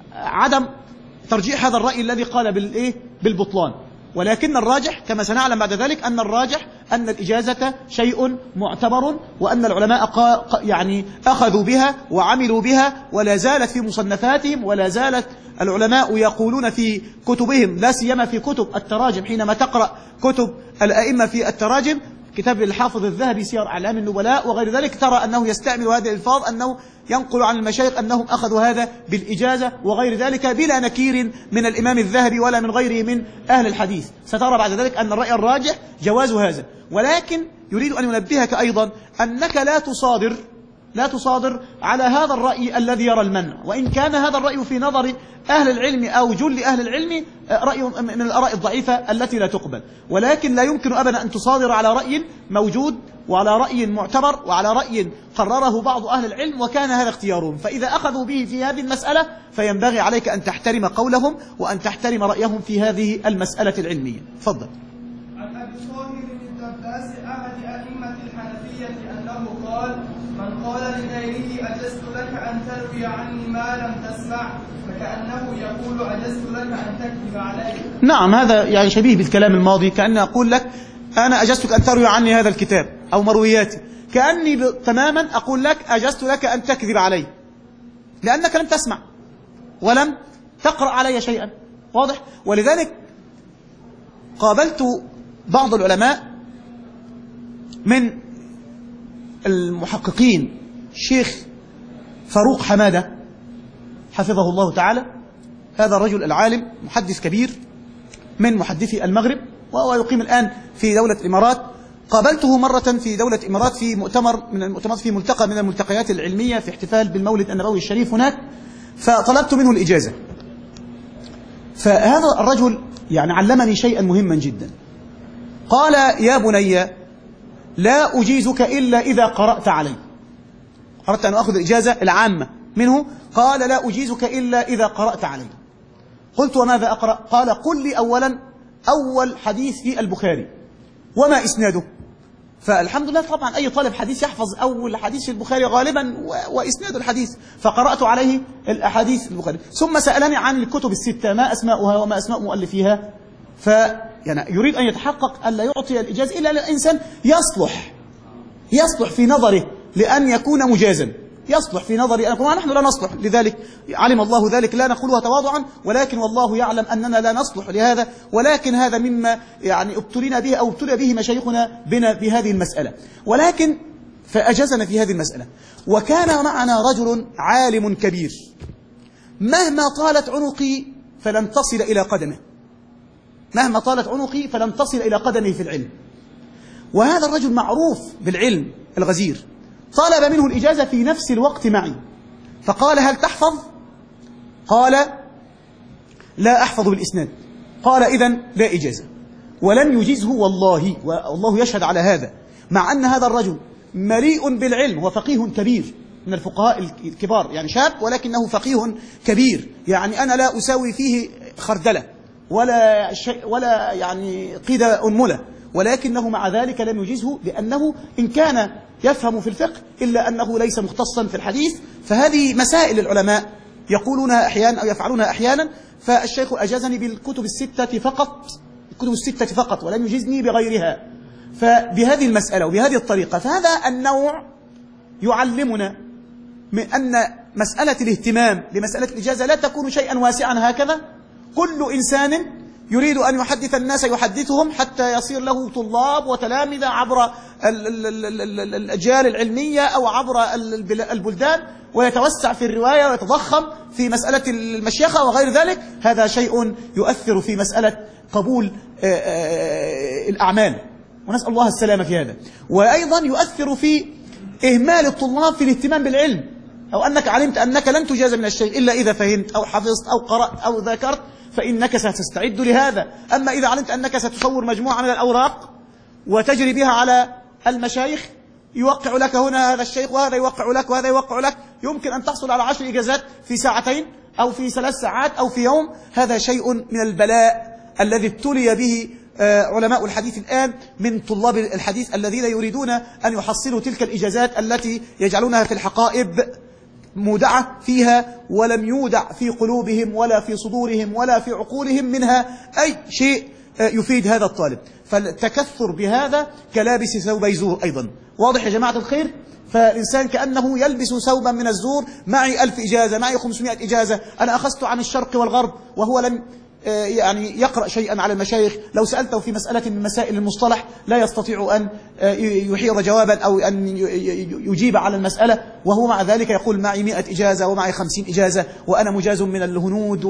عدم ترجيح هذا الرأي الذي قال بالإيه بالبطلان، ولكن الراجح كما سنعلم بعد ذلك أن الراجح أن الإجازة شيء معتبر، وأن العلماء يعني أخذوا بها وعملوا بها ولا زالت في مصنفاتهم، ولا زالت العلماء يقولون في كتبهم، لا سيما في كتب التراجم. حينما تقرأ كتب الأئمة في التراجم، كتاب الحافظ الذهبي سير أعلام النبلاء وغير ذلك، ترى أنه يستعمل هذه الألفاظ، أنه ينقل عن المشايخ أنهم أخذوا هذا بالإجازة وغير ذلك بلا نكير من الإمام الذهبي ولا من غيره من أهل الحديث. سترى بعد ذلك أن الرأي الراجح جواز هذا، ولكن يريد أن ينبهك أيضا أنك لا تصادر لا تصادر على هذا الرأي الذي يرى المنع، وإن كان هذا الرأي في نظر أهل العلم أو جل أهل العلم رأي من الآراء الضعيفة التي لا تقبل، ولكن لا يمكن أبدا أن تصادر على رأي موجود وعلى رأي معتبر وعلى رأي قرره بعض أهل العلم وكان هذا اختيارهم. فإذا أخذوا به في هذه المسألة فينبغي عليك أن تحترم قولهم وأن تحترم رأيهم في هذه المسألة العلمية. تفضل. عن أبي طاهر بن دباس أحد أئمة الحنفية أنه قال: من قال لغيره أجزت لك أن تروي عني ما لم تسمع فكأنه يقول أجزت لك أن تكذب علي. نعم، هذا يعني شبيه بالكلام الماضي، كأن أقول لك أنا أجزتك أن تروي عني هذا الكتاب أو مروياتي، كأني تماما أقول لك أجزت لك أن تكذب علي، لأنك لم تسمع ولم تقرأ علي شيئا. واضح؟ ولذلك قابلت بعض العلماء من المحققين، الشيخ فاروق حمادة حفظه الله تعالى، هذا الرجل العالم محدث كبير من محدثي المغرب وهو يقيم الآن في دولة الإمارات. قابلته مرة في دولة الإمارات في مؤتمر من المؤتمرات، في ملتقى من الملتقيات العلمية في احتفال بالمولد النبوي الشريف هناك، فطلبت منه الإجازة. فهذا الرجل يعني علمني شيئا مهما جدا. قال: يا بني لا أجيزك إلا إذا قرأت علي. أردت أن أخذ الإجازة العامة منه، قال: لا أجيزك إلا إذا قرأت علي. قلت: وماذا أقرأ؟ قال: قل لي أولا أول حديث في البخاري وما إسناده. فالحمد لله طبعا أي طالب حديث يحفظ أول حديث في البخاري غالبا وإسناد الحديث، فقرأت عليه الأحاديث البخاري. ثم سألني عن الكتب الستة ما أسماؤها وما أسماء مؤلفيها، ف يعني يريد أن يتحقق ألا يعطي الإجازة إلا لإنسان يصلح يصلح في نظره لأن يكون مجازا، يصلح في نظري أنا، ونحن لا نصلح لذلك، علم الله ذلك، لا نقولها تواضعا، ولكن والله يعلم أننا لا نصلح لهذا، ولكن هذا مما يعني ابتلينا به أو ابتلي به مشايخنا بنا بهذه المسألة، ولكن فأجازنا في هذه المسألة. وكان معنا رجل عالم كبير مهما طالت عنقي فلن تصل إلى قدمه، مهما طالت عنقي فلم تصل إلى قدمه في العلم. وهذا الرجل معروف بالعلم الغزير، طلب منه الإجازة في نفس الوقت معي، فقال: هل تحفظ؟ قال: لا أحفظ بالإسناد. قال: إذن لا إجازة. ولم يجزه والله، والله يشهد على هذا، مع أن هذا الرجل مليء بالعلم وفقيه كبير من الفقهاء الكبار، يعني شاب ولكنه فقيه كبير، يعني أنا لا أساوي فيه خردلة ولا شيء ولا يعني قيد أنملة، ولكنه مع ذلك لم يجزه، لأنه إن كان يفهم في الفقه إلا أنه ليس مختصا في الحديث. فهذه مسائل العلماء يقولونها أحيانا أو يفعلونها أحيانا. فالشيخ أجازني بالكتب الستة فقط، الكتب الستة فقط، ولم يجزني بغيرها. فبهذه المسألة وبهذه الطريقة، فهذا النوع يعلمنا من أن مسألة الاهتمام لمسألة الإجازة لا تكون شيئا واسعا هكذا. كل إنسان يريد أن يحدث الناس يحدثهم حتى يصير له طلاب وتلامذة عبر الأجيال العلمية أو عبر البلدان، ويتوسع في الرواية ويتضخم في مسألة المشيخة وغير ذلك. هذا شيء يؤثر في مسألة قبول الأعمال، ونسأل الله السلامة في هذا. وأيضا يؤثر في إهمال الطلاب في الاهتمام بالعلم، أو أنك علمت أنك لن تجاز من الشيء إلا إذا فهمت أو حفظت أو قرأت أو ذاكرت، فإنك ستستعد لهذا. أما إذا علمت أنك ستصور مجموعة من الأوراق وتجري بها على المشايخ، يوقع لك هنا هذا الشيخ وهذا يوقع لك وهذا يوقع لك، يمكن أن تحصل على عشر إجازات في ساعتين أو في ثلاث ساعات أو في يوم. هذا شيء من البلاء الذي ابتلي به علماء الحديث الآن من طلاب الحديث الذين يريدون أن يحصلوا تلك الإجازات التي يجعلونها في الحقائب مودعة فيها، ولم يودع في قلوبهم ولا في صدورهم ولا في عقولهم منها أي شيء يفيد هذا الطالب. فالتكثر بهذا كلابس ثوبي زور أيضا. واضح يا جماعة الخير؟ فالإنسان كأنه يلبس ثوبا من الزور. معي ألف إجازة، معي خمسمائة إجازة، أنا أخذت عن الشرق والغرب، وهو لم يعني يقرأ شيئا على المشايخ. لو سألته في مسألة من مسائل المصطلح لا يستطيع أن يحير جوابا أو أن يجيب على المسألة، وهو مع ذلك يقول معي مئة إجازة ومعي خمسين إجازة وأنا مجاز من الهنود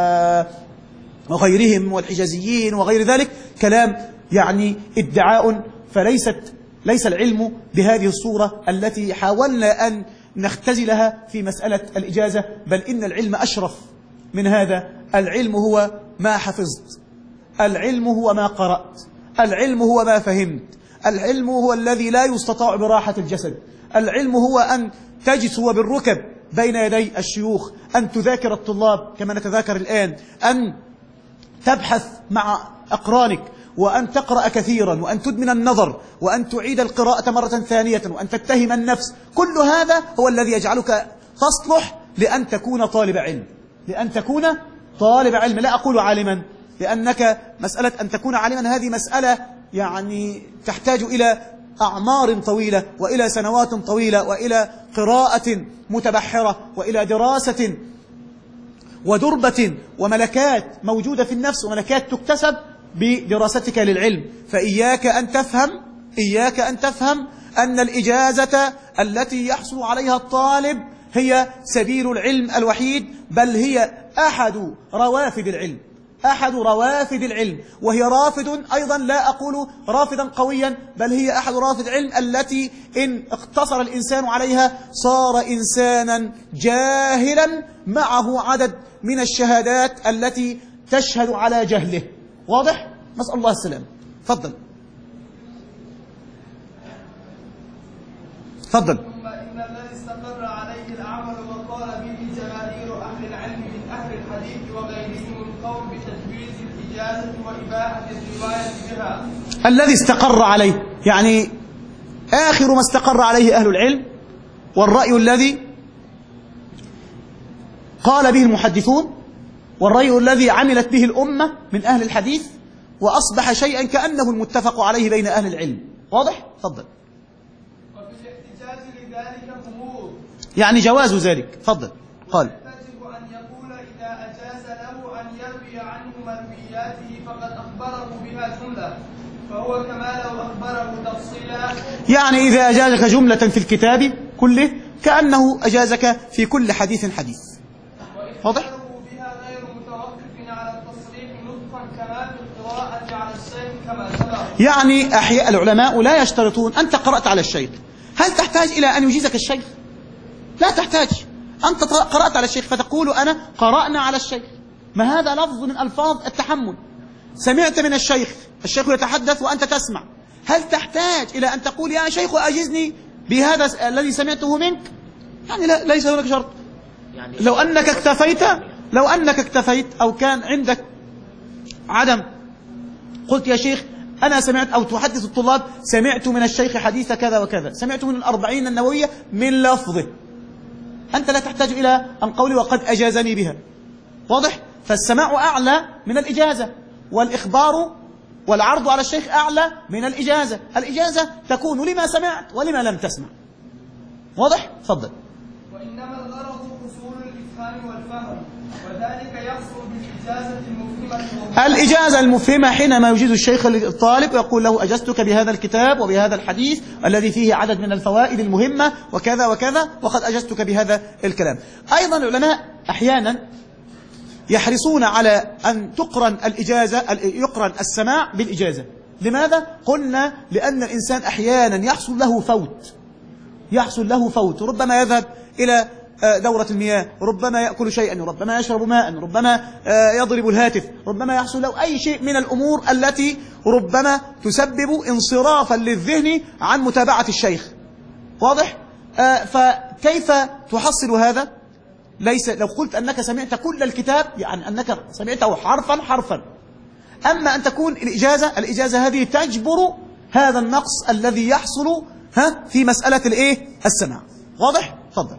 وغيرهم والحجازيين وغير ذلك. كلام يعني ادعاء. فليست ليس العلم بهذه الصورة التي حاولنا أن نختزلها في مسألة الإجازة، بل إن العلم أشرف من هذا. العلم هو ما حفظت، العلم هو ما قرأت، العلم هو ما فهمت، العلم هو الذي لا يستطاع براحة الجسد، العلم هو أن تجثو بالركب بين يدي الشيوخ، أن تذاكر الطلاب كما نتذاكر الآن، أن تبحث مع أقرانك، وأن تقرأ كثيرا، وأن تدمن النظر، وأن تعيد القراءة مرة ثانية، وأن تتهم النفس. كل هذا هو الذي يجعلك تصلح لأن تكون طالب علم، لأن تكون طالب علم. لا أقول عالما، لأنك مسألة أن تكون عالما هذه مسألة يعني تحتاج إلى أعمار طويلة وإلى سنوات طويلة وإلى قراءة متبحرة وإلى دراسة ودربة وملكات موجودة في النفس، وملكات تكتسب بدراستك للعلم. فإياك أن تفهم إياك أن تفهم أن الإجازة التي يحصل عليها الطالب هي سبيل العلم الوحيد، بل هي أحد روافد العلم، أحد روافد العلم، وهي رافد أيضا، لا أقول رافدا قويا، بل هي أحد روافد العلم التي إن اقتصر الإنسان عليها صار إنسانا جاهلا معه عدد من الشهادات التي تشهد على جهله. واضح؟ نسأل الله السلام. تفضل تفضل. ثم إن الذي استقر عليه العمل وقال به جماهير أهل العلم من أهل الحديث وغيرهم القول بتجويز الإجازة وإباحة الرواية بها. الذي استقر عليه يعني آخر ما استقر عليه أهل العلم، والرأي الذي قال به المحدثون، والرأي الذي عملت به الأمة من أهل الحديث، وأصبح شيئا كأنه المتفق عليه بين أهل العلم. واضح؟ تفضل. وفي الاحتجاج لذلك أمور، يعني جواز ذلك. تفضل. قال يجب أن يقول إذا أجاز له أن يروي عنه مروياته فقد أخبره بها جملة، فهو كما لو أخبره تفصيلا. يعني إذا أجازك جملة في الكتاب كله كأنه أجازك في كل حديث حديث. واضح؟ يعني أحياء العلماء لا يشترطون. أنت قرأت على الشيخ، هل تحتاج إلى أن يجيزك الشيخ؟ لا تحتاج. أنت قرأت على الشيخ فتقول أنا قرأنا على الشيخ، ما هذا لفظ من ألفاظ التحمل. سمعت من الشيخ، الشيخ يتحدث وأنت تسمع، هل تحتاج إلى أن تقول يا شيخ أجزني بهذا الذي سمعته منك؟ يعني لا، ليس هناك شرط. يعني لو أنك اكتفيت لو أنك اكتفيت أو كان عندك عدم، قلت يا شيخ أنا سمعت، أو تحدث الطلاب سمعت من الشيخ حديث كذا وكذا، سمعت من الأربعين النووية من لفظه، أنت لا تحتاج إلى أن قولي وقد أجازني بها. واضح؟ فالسماع أعلى من الإجازة، والإخبار والعرض على الشيخ أعلى من الإجازة. الإجازة تكون لما سمعت ولما لم تسمع. واضح؟ تفضل. وإنما الغرض حصول الإفهام والفهم، وذلك يحصل بالإجازة المفهمة. الإجازة المفهمة حينما يجيز الشيخ للطالب ويقول له أجزتك بهذا الكتاب وبهذا الحديث الذي فيه عدد من الفوائد المهمة وكذا وكذا، وقد أجزتك بهذا الكلام. أيضا العلماء أحيانا يحرصون على أن تقرن الإجازة يقرن السماع بالإجازة. لماذا؟ قلنا لأن الإنسان أحيانا يحصل له فوت يحصل له فوت ربما يذهب إلى دورة المياه، ربما يأكل شيئا، ربما يشرب ماء، ربما يضرب الهاتف، ربما يحصل له أي شيء من الأمور التي ربما تسبب انصرافا للذهن عن متابعة الشيخ. واضح؟ فكيف تحصل هذا؟ ليس لو قلت أنك سمعت كل الكتاب، يعني أنك سمعته حرفا حرفا. أما أن تكون الإجازة الإجازة هذه تجبر هذا النقص الذي يحصل ها في مسألة الإيه؟ السماع. واضح؟ تفضل.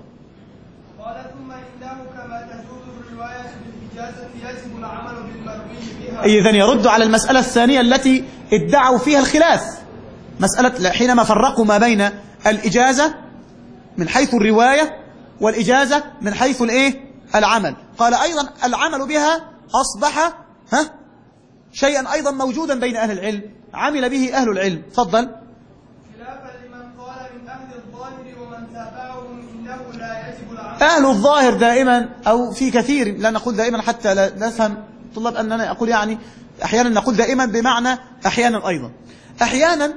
قال ثم إنه كما تجوز الرواية بالإجازة يجب العمل بالمروي بها. إذن يرد على المسألة الثانية التي ادعوا فيها الخلاف، مسألة حينما فرقوا ما بين الإجازة من حيث الرواية والإجازة من حيث الإيه؟ العمل. قال أيضا العمل بها أصبح ها شيئا أيضا موجودا بين أهل العلم، عمل به أهل العلم. تفضل. خلافا لمن قال من أهل الظاهر ومن تابعهم إنه لا يجب العمل. أهل الظاهر دائما أو في كثير، لا نقول دائما حتى لا نفهم طلاب أننا أقول يعني أحيانا نقول دائما بمعنى أحيانا أيضا. أحيانا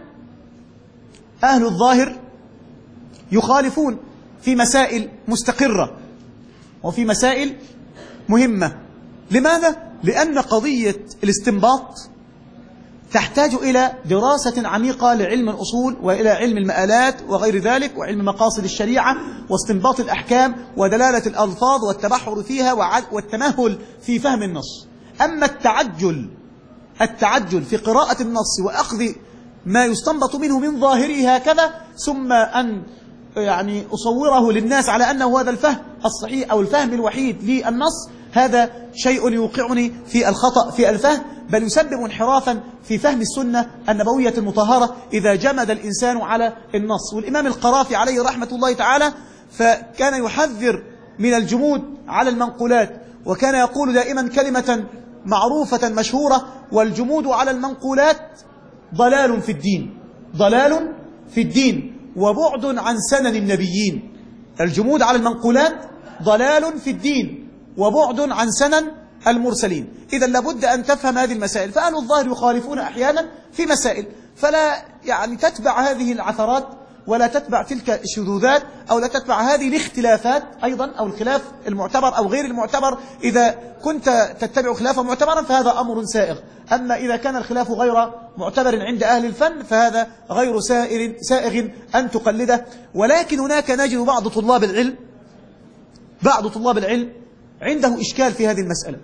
أهل الظاهر يخالفون في مسائل مستقرة وفي مسائل مهمة. لماذا؟ لأن قضية الاستنباط تحتاج إلى دراسة عميقة لعلم الأصول وإلى علم المآلات وغير ذلك، وعلم مقاصد الشريعة واستنباط الأحكام ودلالة الألفاظ والتبحر فيها والتمهل في فهم النص. أما التعجل التعجل في قراءة النص وأخذ ما يستنبط منه من ظاهره هكذا، ثم أن يعني أصوره للناس على أنه هذا الفهم الصحيح أو الفهم الوحيد للنص، هذا شيء يوقعني في الخطأ في الفهم، بل يسبب انحرافا في فهم السنة النبوية المطهرة إذا جمد الإنسان على النص. والإمام القرافي عليه رحمة الله تعالى فكان يحذر من الجمود على المنقولات، وكان يقول دائما كلمة معروفة مشهورة: والجمود على المنقولات ضلال في الدين ضلال في الدين وبعد عن سنن النبيين. الجمود على المنقولات ضلال في الدين وبعد عن سنن المرسلين. إذا لابد أن تفهم هذه المسائل. فأهل الظاهر يخالفون أحيانا في مسائل، فلا يعني تتبع هذه العثرات ولا تتبع تلك الشذوذات أو لا تتبع هذه الاختلافات أيضا، أو الخلاف المعتبر أو غير المعتبر. إذا كنت تتبع خلافا معتبرا فهذا أمر سائغ، أما إذا كان الخلاف غير معتبر عند أهل الفن فهذا غير سائغ سائغ أن تقلده. ولكن هناك نجد بعض طلاب العلم بعض طلاب العلم عنده إشكال في هذه المسألة،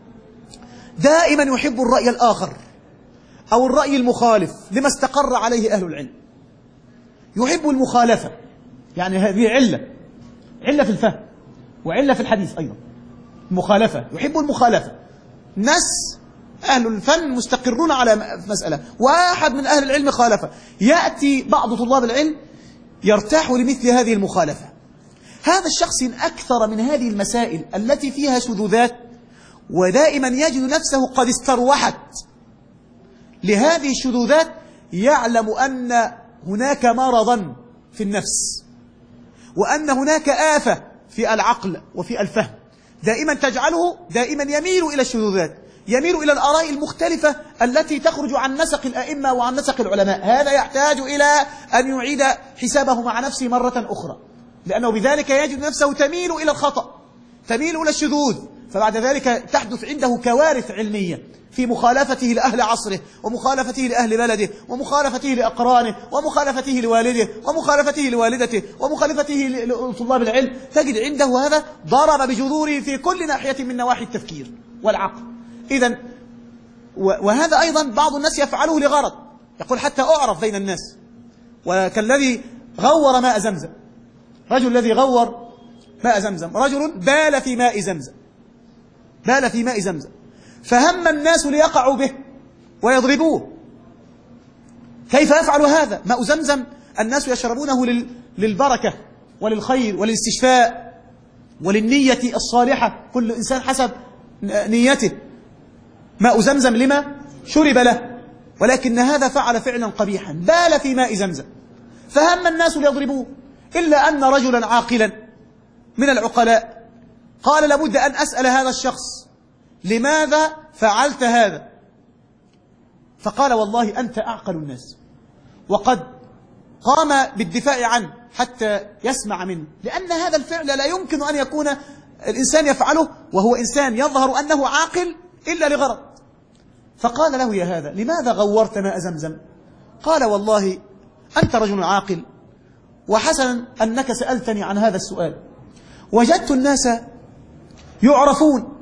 دائما يحب الرأي الآخر أو الرأي المخالف لما استقر عليه أهل العلم، يحب المخالفة. يعني هذه علة علة في الفهم وعلة في الحديث أيضا، المخالفة، يحب المخالفة. ناس أهل الفن مستقرون على مسألة، واحد من أهل العلم خالفة، يأتي بعض طلاب العلم يرتاح لمثل هذه المخالفة. هذا الشخص إن أكثر من هذه المسائل التي فيها شذوذات ودائما يجد نفسه قد استروحت لهذه الشذوذات، يعلم أن هناك مرضا في النفس وأن هناك آفة في العقل وفي الفهم دائما تجعله دائما يميل إلى الشذوذات، يميل إلى الآراء المختلفة التي تخرج عن نسق الأئمة وعن نسق العلماء. هذا يحتاج إلى أن يعيد حسابه مع نفسه مرة أخرى، لأنه بذلك يجد نفسه تميل إلى الخطأ، تميل إلى الشذوذ، فبعد ذلك تحدث عنده كوارث علمية في مخالفته لأهل عصره، ومخالفته لأهل بلده، ومخالفته لأقرانه، ومخالفته لوالده، ومخالفته لوالدته، ومخالفته لطلاب العلم. تجد عنده هذا ضرب بجذوره في كل ناحية من نواحي التفكير والعقل. إذن وهذا أيضا بعض الناس يفعله لغرض، يقول حتى أعرف بين الناس، وكالذي غور ماء زمزم. رجل الذي غور ماء زمزم رجل بال في ماء زمزم بال في ماء زمزم فهم الناس ليقعوا به ويضربوه. كيف يفعل هذا؟ ماء زمزم الناس يشربونه للبركة وللخير وللاستشفاء وللنية الصالحة، كل إنسان حسب نيته. ماء زمزم لما شرب له، ولكن هذا فعل فعلا قبيحا، بال في ماء زمزم فهم الناس ليضربوه، إلا أن رجلا عاقلا من العقلاء قال لابد أن أسأل هذا الشخص لماذا فعلت هذا؟ فقال والله أنت أعقل الناس، وقد قام بالدفاع عنه حتى يسمع منه، لأن هذا الفعل لا يمكن أن يكون الإنسان يفعله وهو إنسان يظهر أنه عاقل إلا لغرض. فقال له يا هذا لماذا غورت ماء زمزم؟ قال والله أنت رجل عاقل، وحسنا أنك سألتني عن هذا السؤال. وجدت الناس يعرفون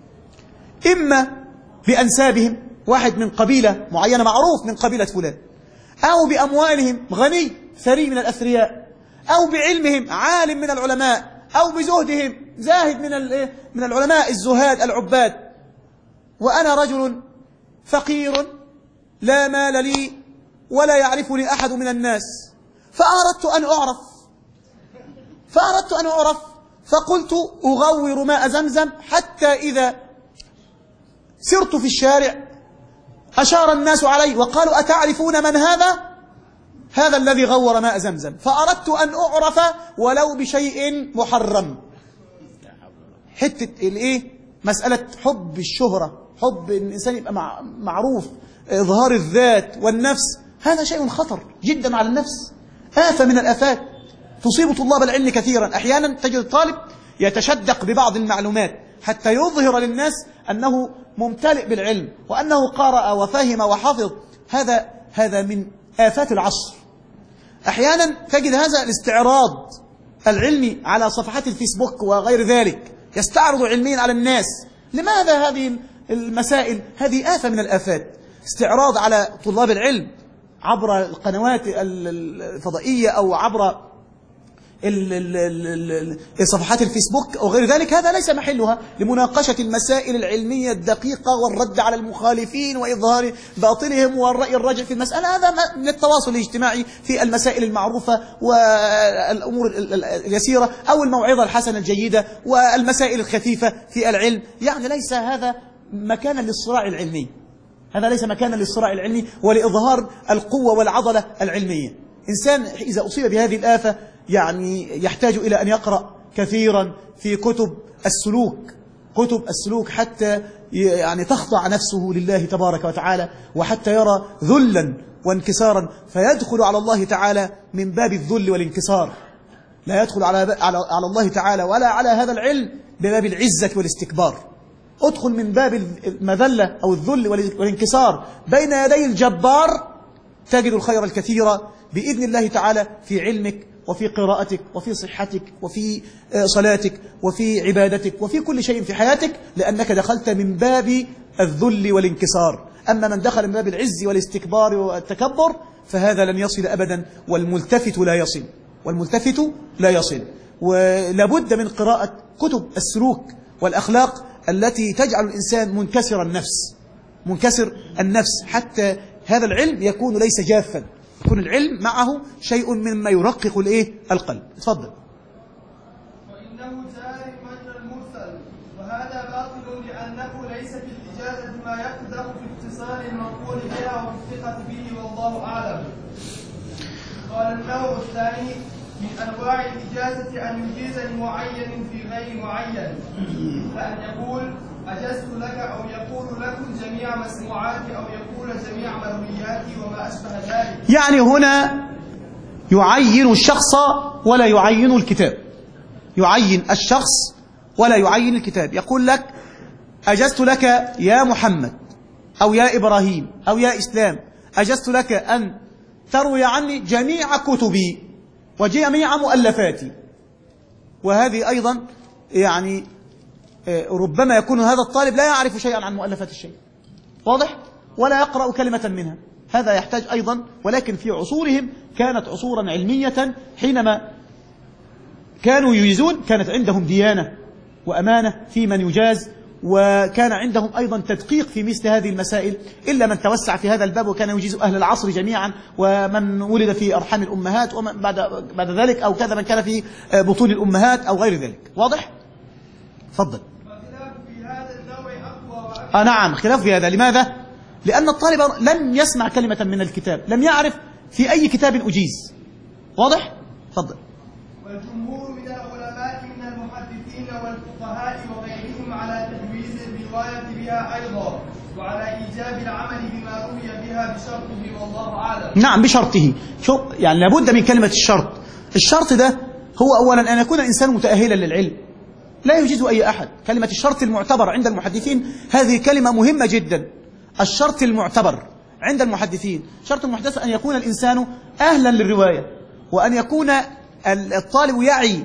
إما بأنسابهم، واحد من قبيلة معينة معروف من قبيلة فلان، أو بأموالهم غني ثري من الأثرياء، أو بعلمهم عالم من العلماء، أو بزهدهم زاهد من من العلماء الزهاد العباد. وأنا رجل فقير لا مال لي ولا يعرفني أحد من الناس، فأردت أن أعرف فأردت أن أعرف فقلت أغور ماء زمزم، حتى إذا سرت في الشارع أشار الناس علي وقالوا أتعرفون من هذا؟ هذا الذي غور ماء زمزم. فأردت أن أعرف ولو بشيء محرم. حتة الإيه؟ مسألة حب الشهرة، حب أن الإنسان يبقى معروف، إظهار الذات والنفس، هذا شيء خطر جدا على النفس، آفة من الآفات تصيب طلاب العلم كثيرا. أحيانا تجد الطالب يتشدق ببعض المعلومات حتى يظهر للناس أنه ممتلئ بالعلم وأنه قرأ وفهم وحفظ. هذا هذا من آفات العصر. أحيانا تجد هذا الاستعراض العلمي على صفحات الفيسبوك وغير ذلك، يستعرض علميا على الناس. لماذا هذه المسائل؟ هذه آفة من الآفات. استعراض على طلاب العلم عبر القنوات الفضائية أو عبر صفحات الفيسبوك أو غير ذلك، هذا ليس محلها لمناقشة المسائل العلمية الدقيقة والرد على المخالفين وإظهار باطلهم والرأي الراجع في المسألة. هذا من التواصل الاجتماعي في المسائل المعروفة والأمور اليسيرة، أو الموعظة الحسنة الجيدة والمسائل الخفيفة في العلم. يعني ليس هذا مكانا للصراع العلمي، هذا ليس مكانا للصراع العلمي ولإظهار القوة والعضلة العلمية. إنسان إذا أصيب بهذه الآفة يعني يحتاج إلى أن يقرأ كثيرا في كتب السلوك كتب السلوك حتى يعني تخضع نفسه لله تبارك وتعالى، وحتى يرى ذلا وانكسارا فيدخل على الله تعالى من باب الذل والانكسار. لا يدخل على على الله تعالى ولا على هذا العلم بباب العزة والاستكبار. ادخل من باب المذلة أو الذل والانكسار بين يدي الجبار، تجد الخير الكثير بإذن الله تعالى في علمك وفي قراءتك وفي صحتك وفي صلاتك وفي عبادتك وفي كل شيء في حياتك، لأنك دخلت من باب الذل والانكسار. أما من دخل من باب العز والاستكبار والتكبر فهذا لن يصل أبدا، والملتفت لا يصل والملتفت لا يصل. ولابد من قراءة كتب السلوك والأخلاق التي تجعل الإنسان منكسر النفس منكسر النفس حتى هذا العلم يكون ليس جافا، يكون العلم معه شيء مما يرقق الايه القلب. تفضل. وإنه جاري مجرى المرسل، وهذا باطل لأنه ليس في الإجازة ما يقدر في اتصال المنقول بها والثقة به، والله أعلم. قال النوع الثاني من أنواع الإجازة أن يجيز لمعين في غير معين، فأن يقول أجزت لك أو يقول لكم جميع مسموعاتي أو يقول جميع مروياتي وما أشبه ذلك. يعني هنا يعين الشخص ولا يعين الكتاب، يعين الشخص ولا يعين الكتاب. يقول لك أجزت لك يا محمد أو يا إبراهيم أو يا إسلام، أجزت لك أن تروي عني جميع كتبي وجميع مؤلفاتي. وهذه أيضا يعني ربما يكون هذا الطالب لا يعرف شيئا عن مؤلفات الشيء، واضح؟ ولا يقرأ كلمة منها. هذا يحتاج أيضا، ولكن في عصورهم كانت عصورا علمية، حينما كانوا يجيزون كانت عندهم ديانة وأمانة في من يجاز، وكان عندهم أيضا تدقيق في مثل هذه المسائل، إلا من توسع في هذا الباب وكان يجيز أهل العصر جميعا، ومن ولد في أرحام الأمهات ومن بعد بعد ذلك، أو كذا من كان في بطون الأمهات أو غير ذلك. واضح؟ تفضل. آه نعم، خلاف في هذا. لماذا؟ لأن الطالب لم يسمع كلمة من الكتاب، لم يعرف في أي كتاب أجيز. واضح؟ تفضل. والجمهور من العلماء من المحدثين والفقهاء وغيرهم على تجويز الرواية بها أيضا، وعلى إيجاب العمل بما روي بها بشرطه والله أعلم. نعم بشرطه. شو يعني؟ لابد من كلمة الشرط. الشرط ده هو أولا أن يكون الإنسان متأهلا للعلم، لا يجيزه أي أحد. كلمة الشرط المعتبر عند المحدثين هذه كلمة مهمة جدا. الشرط المعتبر عند المحدثين، شرط المحدث أن يكون الإنسان أهلا للرواية، وأن يكون الطالب يعي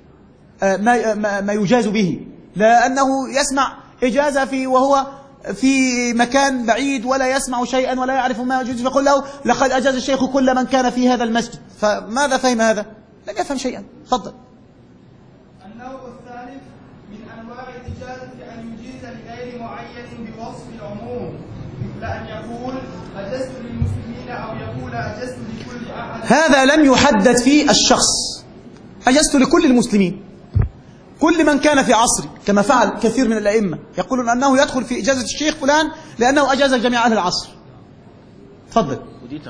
ما ما يجاز به، لا أنه يسمع إجازة في وهو في مكان بعيد ولا يسمع شيئا ولا يعرف ما يجوز، فيقول له لقد أجاز الشيخ كل من كان في هذا المسجد. فماذا فهم هذا؟ لم يفهم شيئا. تفضل. النوع الثالث من أنواع الإجازة أن يجيز لغير معين بوصف العموم، مثل أن يقول أجزت للمسلمين أو يقول أجزت لكل أحد. هذا لم يحدد فيه الشخص، أجزت لكل المسلمين، كل من كان في عصري، كما فعل كثير من الأئمة يقولون أنه يدخل في إجازة الشيخ فلان لأنه أجاز جميع أهل العصر. تفضل.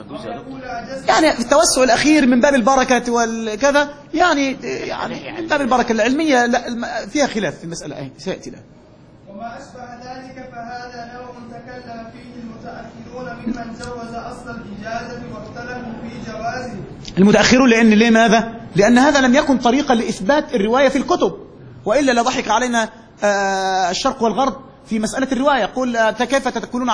يعني التوسع الأخير من باب البركة والكذا، يعني يعني من باب البركة العلمية لا فيها خلاف في المسألة، أهي سيأتي لها. وما أشبه ذلك فهذا نوع تكلم فيه المتأخرون ممن جوز أصل الإجازة واختلفوا في جوازه. المتأخرون لأن ليه ماذا؟ لأن هذا لم يكن طريقا لإثبات الرواية في الكتب، وإلا لضحك علينا الشرق والغرب في مسألة الرواية. يقول كيف تكونون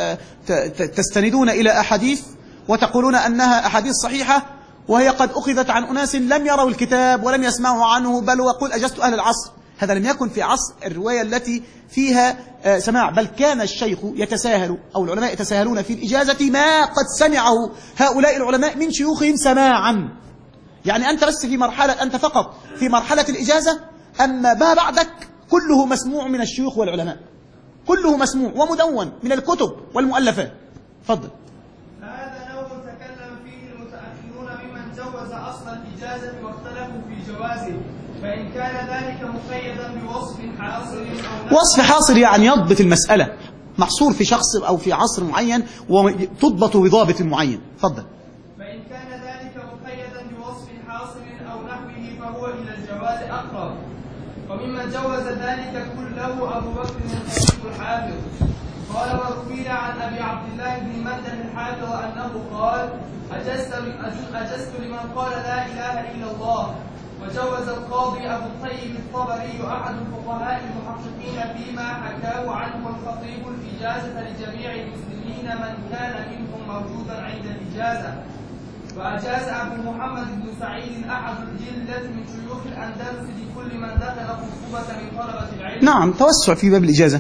تستندون إلى أحاديث وتقولون أنها أحاديث صحيحة وهي قد أخذت عن أناس لم يروا الكتاب ولم يسمعوا عنه، بل وقل أجزت أهل العصر. هذا لم يكن في عصر الرواية التي فيها سماع، بل كان الشيخ يتساهل أو العلماء يتساهلون في الإجازة ما قد سمعه هؤلاء العلماء من شيوخهم سماعا. يعني أنت بس في مرحلة، أنت فقط في مرحلة الإجازة، أما ما بعدك كله مسموع من الشيوخ والعلماء، كله مسموع ومدون من الكتب والمؤلفات. فضل. هذا نوع تكلم فيه المتأخرون ممن جوز أصل الإجازة واختلفوا في جوازه، فإن كان ذلك مقيدا بوصف حاصل أو وصف حاصل يعني يضبط المسألة، محصور في شخص أو في عصر معين وتضبط بضابط معين. فضل. فإن كان ذلك مقيدا بوصف حاصل أو نحوه فهو إلى الجواز أقرب. وممن جوز ذلك كله أبو بكر الخطيب الحافظ قال: وروي عن أبي عبد الله بن منده الحافظ أنه قال: أجزت أجزت لمن قال لا إله إلا الله. وجوز القاضي أبو الطيب الطبري أحد الفقهاء المحققين فيما حكاه عنه الخطيب الإجازة لجميع المسلمين من كان منهم موجودا عند الإجازة. وأجاز أبو محمد بن سعيد أحد الجلة من شيوخ الأندلس لكل من دخل خطبة من طلبة العلم. نعم، توسع في باب الإجازة.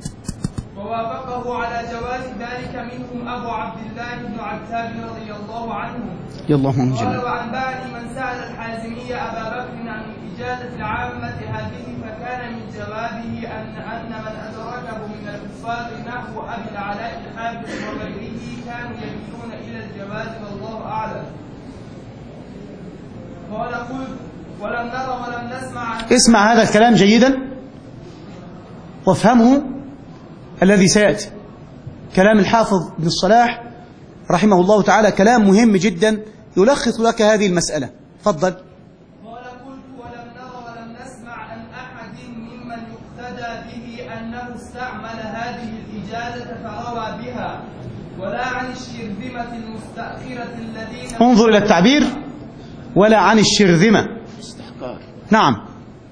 ووافقه على جواز ذلك منهم أبو عبد الله بن عتاب رضي الله عنه. يا الله عنه جل. قال: وعن بعد من سأل الحازمية أبا بكر عن الإجازة العامة هذه فكان من جوابه أن أن من أدركه من الكفار نحو أبي العلاء الحافظ وغيره كانوا يميلون إلى الجواز والله أعلم. قال: قلت: ولم نرى ولم نسمع. اسمع هذا الكلام جيدا وافهمه الذي سيأتي. كلام الحافظ بن الصلاح رحمه الله تعالى كلام مهم جدا يلخص لك هذه المسألة. تفضل. قال: قلت: ولم نرى ولم نسمع عن أحد ممن يقتدى به أنه الشرذمة المستأخرة الذين انظر إلى التعبير، ولا عن الشرذمة استحقار. نعم،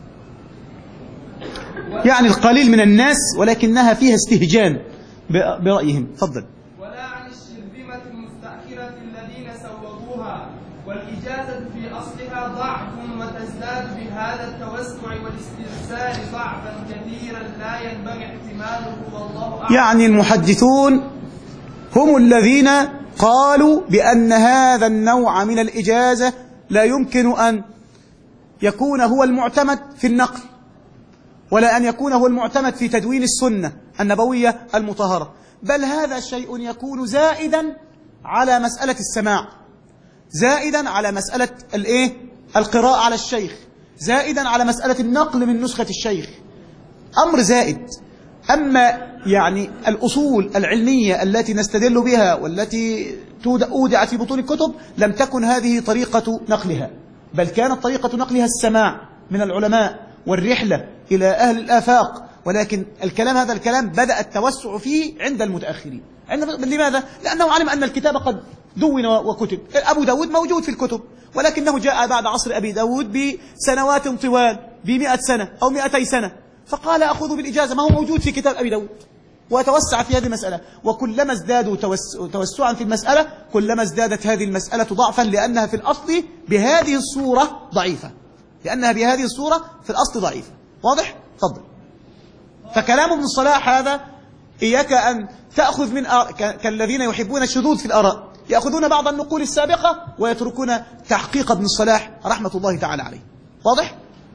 يعني القليل من الناس ولكنها فيها استهجان برأيهم. تفضل. ولا عن الشرذمة المستأخرة الذين سوغوها، والإجازة في أصلها ضعف، وتزداد بهذا التوسع والاسترسال ضعفا كثيرا لا ينبغي احتماله، والله أعلم. يعني المحدثون هم الذين قالوا بأن هذا النوع من الإجازة لا يمكن أن يكون هو المعتمد في النقل، ولا أن يكون هو المعتمد في تدوين السنة النبوية المطهرة، بل هذا شيء يكون زائدا على مسألة السماع، زائدا على مسألة الإيه؟ القراءة على الشيخ، زائدا على مسألة النقل من نسخة الشيخ، أمر زائد. أما يعني الأصول العلمية التي نستدل بها والتي أودعت في بطون الكتب لم تكن هذه طريقة نقلها، بل كانت طريقة نقلها السماع من العلماء والرحلة إلى أهل الآفاق، ولكن الكلام هذا الكلام بدأ التوسع فيه عند المتأخرين. لماذا؟ لأنه علم أن الكتاب قد دون وكتب. أبو داود موجود في الكتب، ولكنه جاء بعد عصر أبي داود بسنوات طوال، بمئة سنة أو مئتي سنة، فقال أخذ بالإجازة ما هو موجود في كتاب أبي داود، وتوسع في هذه المسألة. وكلما ازدادوا توسعا في المسألة كلما ازدادت هذه المسألة ضعفا، لأنها في الأصل بهذه الصورة ضعيفة، لأنها بهذه الصورة في الأصل ضعيفة. واضح؟ تفضل. فكلام ابن الصلاح هذا إياك أن تأخذ من آراء كالذين يحبون الشذوذ في الآراء، يأخذون بعض النقول السابقة ويتركون تحقيق ابن الصلاح رحمة الله تعالى عليه. واضح؟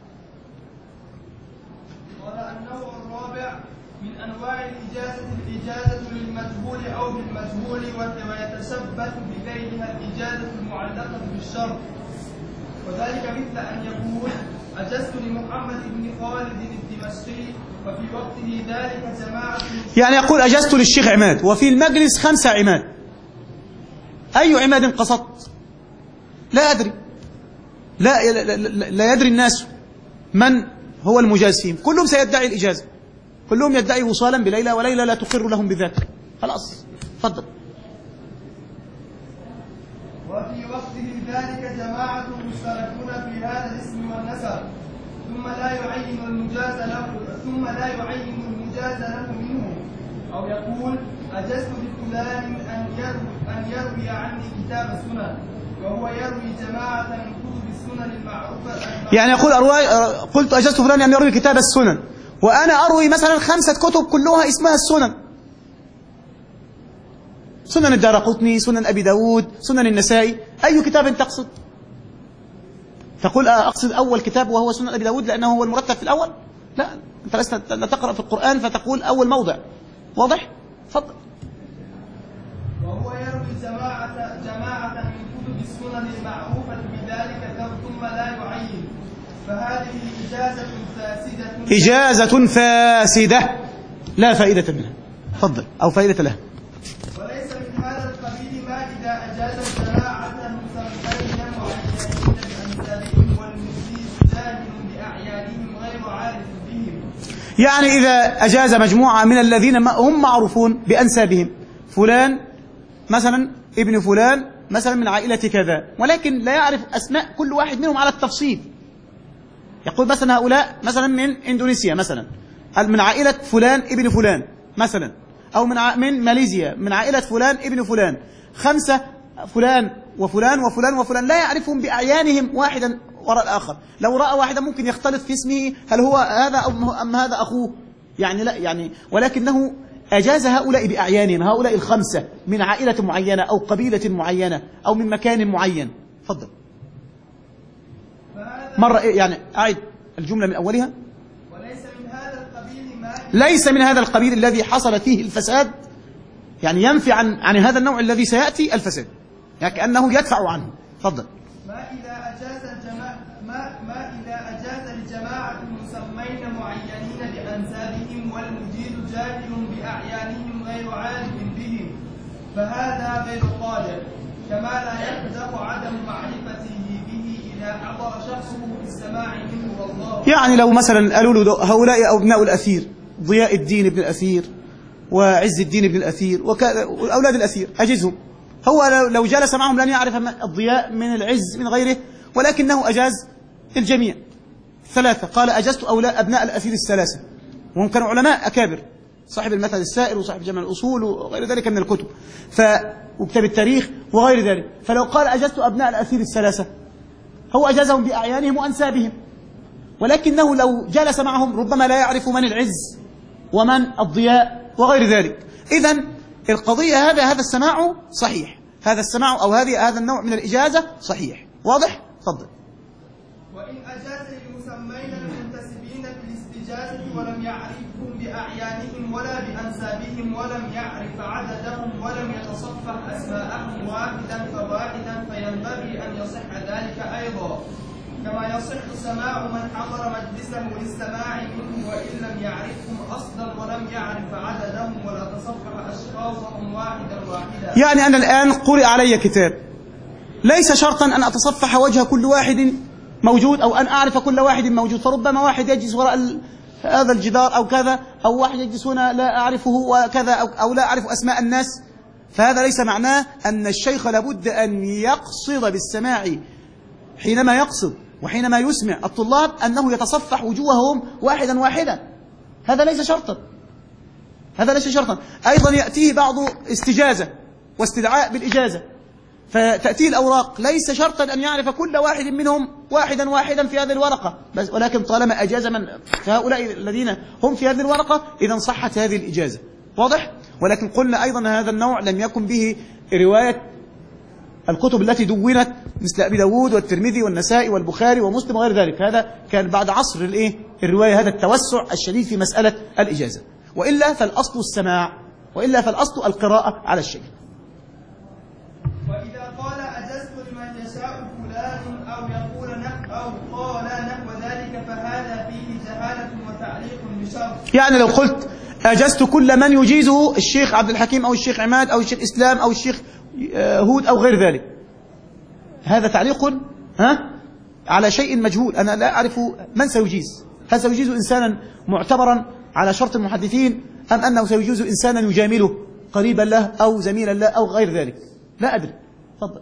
قال النوع الرابع من أنواع الإجازة الإجازة للمجهول أو بالمجهول، ويتثبت بغيرها الإجازة المعلقة بالشرط، وذلك مثل أن يقول أجزت لمحمد بن خالد الدمشقي، وفي وقته ذلك جماعة، يعني يقول أجزت للشيخ عماد وفي المجلس خمسة عماد، أي عماد قصدت؟ لا أدري، لا, لا, لا, لا يدري الناس من هو المجاز فيهم، كلهم سيدعي الإجازة، كلهم يدعي وصالا بليلى، وليلى لا تقر لهم بذاك. خلاص تفضل. وفي وقته ذلك جماعة مشتركون في هذا الاسم والنسب، ثم لا يعين المجاز له ثم لا يعين المجاز له منه، أو يقول أجزت لفلان أن يروي أن يروي عني كتاب السنن، وهو يروي جماعة من كتب السنن المعروفة. يعني يقول أروي قلت أجزت فلان أن يروي كتاب السنن، وأنا أروي مثلا خمسة كتب كلها اسمها السنن، سنن الدارقطني، سنن أبي داود، سنن النسائي، أي كتاب تقصد؟ تقول أقصد أول كتاب وهو سنن أبي داود لأنه هو المرتب في الأول؟ لا، أنت لست تقرأ في القرآن فتقول أول موضع. واضح؟ تفضل. وهو يروي جماعة جماعة من كتب السنن المعروفة بذلك ثم لا يعين، فهذه إجازة فاسدة إجازة فاسدة لا فائدة منها. تفضل. أو فائدة لها. وليس من هذا القبيل ما إذا أجاز جماعة مسمين معينين بأمثالهم والمجيز جاهل بأعيانهم غير عارف بهم. يعني إذا أجاز مجموعة من الذين هم معروفون بأنسابهم، فلان مثلا ابن فلان مثلا من عائلة كذا، ولكن لا يعرف أسماء كل واحد منهم على التفصيل، يقول مثلا هؤلاء مثلا من إندونيسيا مثلا من عائلة فلان ابن فلان مثلا، أو من من ماليزيا من عائلة فلان ابن فلان، خمسة فلان وفلان وفلان وفلان، لا يعرفهم بأعيانهم واحدا وراء الآخر. لو رأى واحدا ممكن يختلط في اسمه، هل هو هذا أم هذا أخوه، يعني لا يعني، ولكنه أجاز هؤلاء بأعيانهم، هؤلاء الخمسة من عائلة معينة أو قبيلة معينة أو من مكان معين. تفضل. مرة يعني أعد الجملة من أولها. وليس من هذا القبيل ما ليس من هذا القبيل الذي حصل فيه الفساد، يعني ينفي عن عن هذا النوع الذي سيأتي الفساد، يعني كأنه يدفع عنه. تفضل. ما إذا أجاز الجماعة ما ما إذا أجاز الجماعة مسمين معينين بأنسابهم والمجيد جاهل بأعيانهم غير عارف بهم، فهذا غير قادر، كما لا يقدر عدم معرفته به إذا حضر شخصه بالسماع منه. والله يعني لو مثلا قالوا له هؤلاء أبناء الأثير، ضياء الدين بن الأثير وعز الدين بن الأثير وأولاد الأثير، أجزهم هو لو جلس معهم لن يعرف الضياء من العز من غيره، ولكنه أجاز الجميع ثلاثة. قال أجزت أولاء أبناء الأثير الثلاثة، وهم كانوا علماء أكابر، صاحب المثل السائر وصاحب جمع الأصول وغير ذلك من الكتب ف... وكتاب التاريخ وغير ذلك. فلو قال أجزت أبناء الأثير الثلاثة هو أجازهم بأعيانهم وأنسابهم، ولكنه لو جلس معهم ربما لا يعرف من العز ومن الضياء وغير ذلك. إذن القضية هذا هذا السماع صحيح، هذا السماع أو هذه هذا النوع من الإجازة صحيح. واضح؟ تفضل. وإن أجاز للمسمين المنتسبين بالاستجازة ولم يعرفهم بأعيانهم ولا بأنسابهم ولم يعرف عددهم ولم يتصفح أسماءهم واحدا فواحدا فينبغي أن يصح ذلك أيضا، كما يصح سماع من حضر مجلسه للسماع منه وإن لم يعرفهم أصلا ولم يعرف عددهم ولا تصفح أشخاصهم واحدا واحدا. يعني أنا الآن قرئ علي كتاب، ليس شرطا أن أتصفح وجه كل واحد موجود أو أن أعرف كل واحد موجود، فربما واحد يجلس وراء هذا الجدار أو كذا، أو واحد يجلس هنا لا أعرفه وكذا، أو, أو لا أعرف أسماء الناس. فهذا ليس معناه أن الشيخ لابد أن يقصد بالسماع حينما يقصد وحينما يسمع الطلاب أنه يتصفح وجوههم واحدا واحدا، هذا ليس شرطا، هذا ليس شرطا. أيضا يأتيه بعض استجازة واستدعاء بالإجازة، فتأتيه الأوراق ليس شرطا أن يعرف كل واحد منهم واحدا واحدا في هذه الورقة، بس ولكن طالما أجاز من فهؤلاء الذين هم في هذه الورقة إذا صحت هذه الإجازة. واضح؟ ولكن قلنا أيضا هذا النوع لم يكن به رواية الكتب التي دونت مثل أبي داود والترمذي والنسائي والبخاري ومسلم وغير ذلك، هذا كان بعد عصر الإيه؟ الرواية، هذا التوسع الشديد في مسألة الإجازة. وإلا فالأصل السماع، وإلا فالأصل القراءة على الشيء. وإذا قال أجزت لمن يشاء فلان أو يقول نحو أو قال نحو ذلك فهذا فيه جهالة وتعليق بشرط. يعني لو قلت أجزت كل من يجيزه الشيخ عبد الحكيم أو الشيخ عماد أو الشيخ إسلام أو الشيخ هود أو غير ذلك، هذا تعليق ها على شيء مجهول، أنا لا أعرف من سيجيز، هل سيجيز إنسانا معتبرا على شرط المحدثين أم أنه سيجيز إنسانا يجامله قريبا له أو زميلا له أو غير ذلك، لا أدري. تفضل.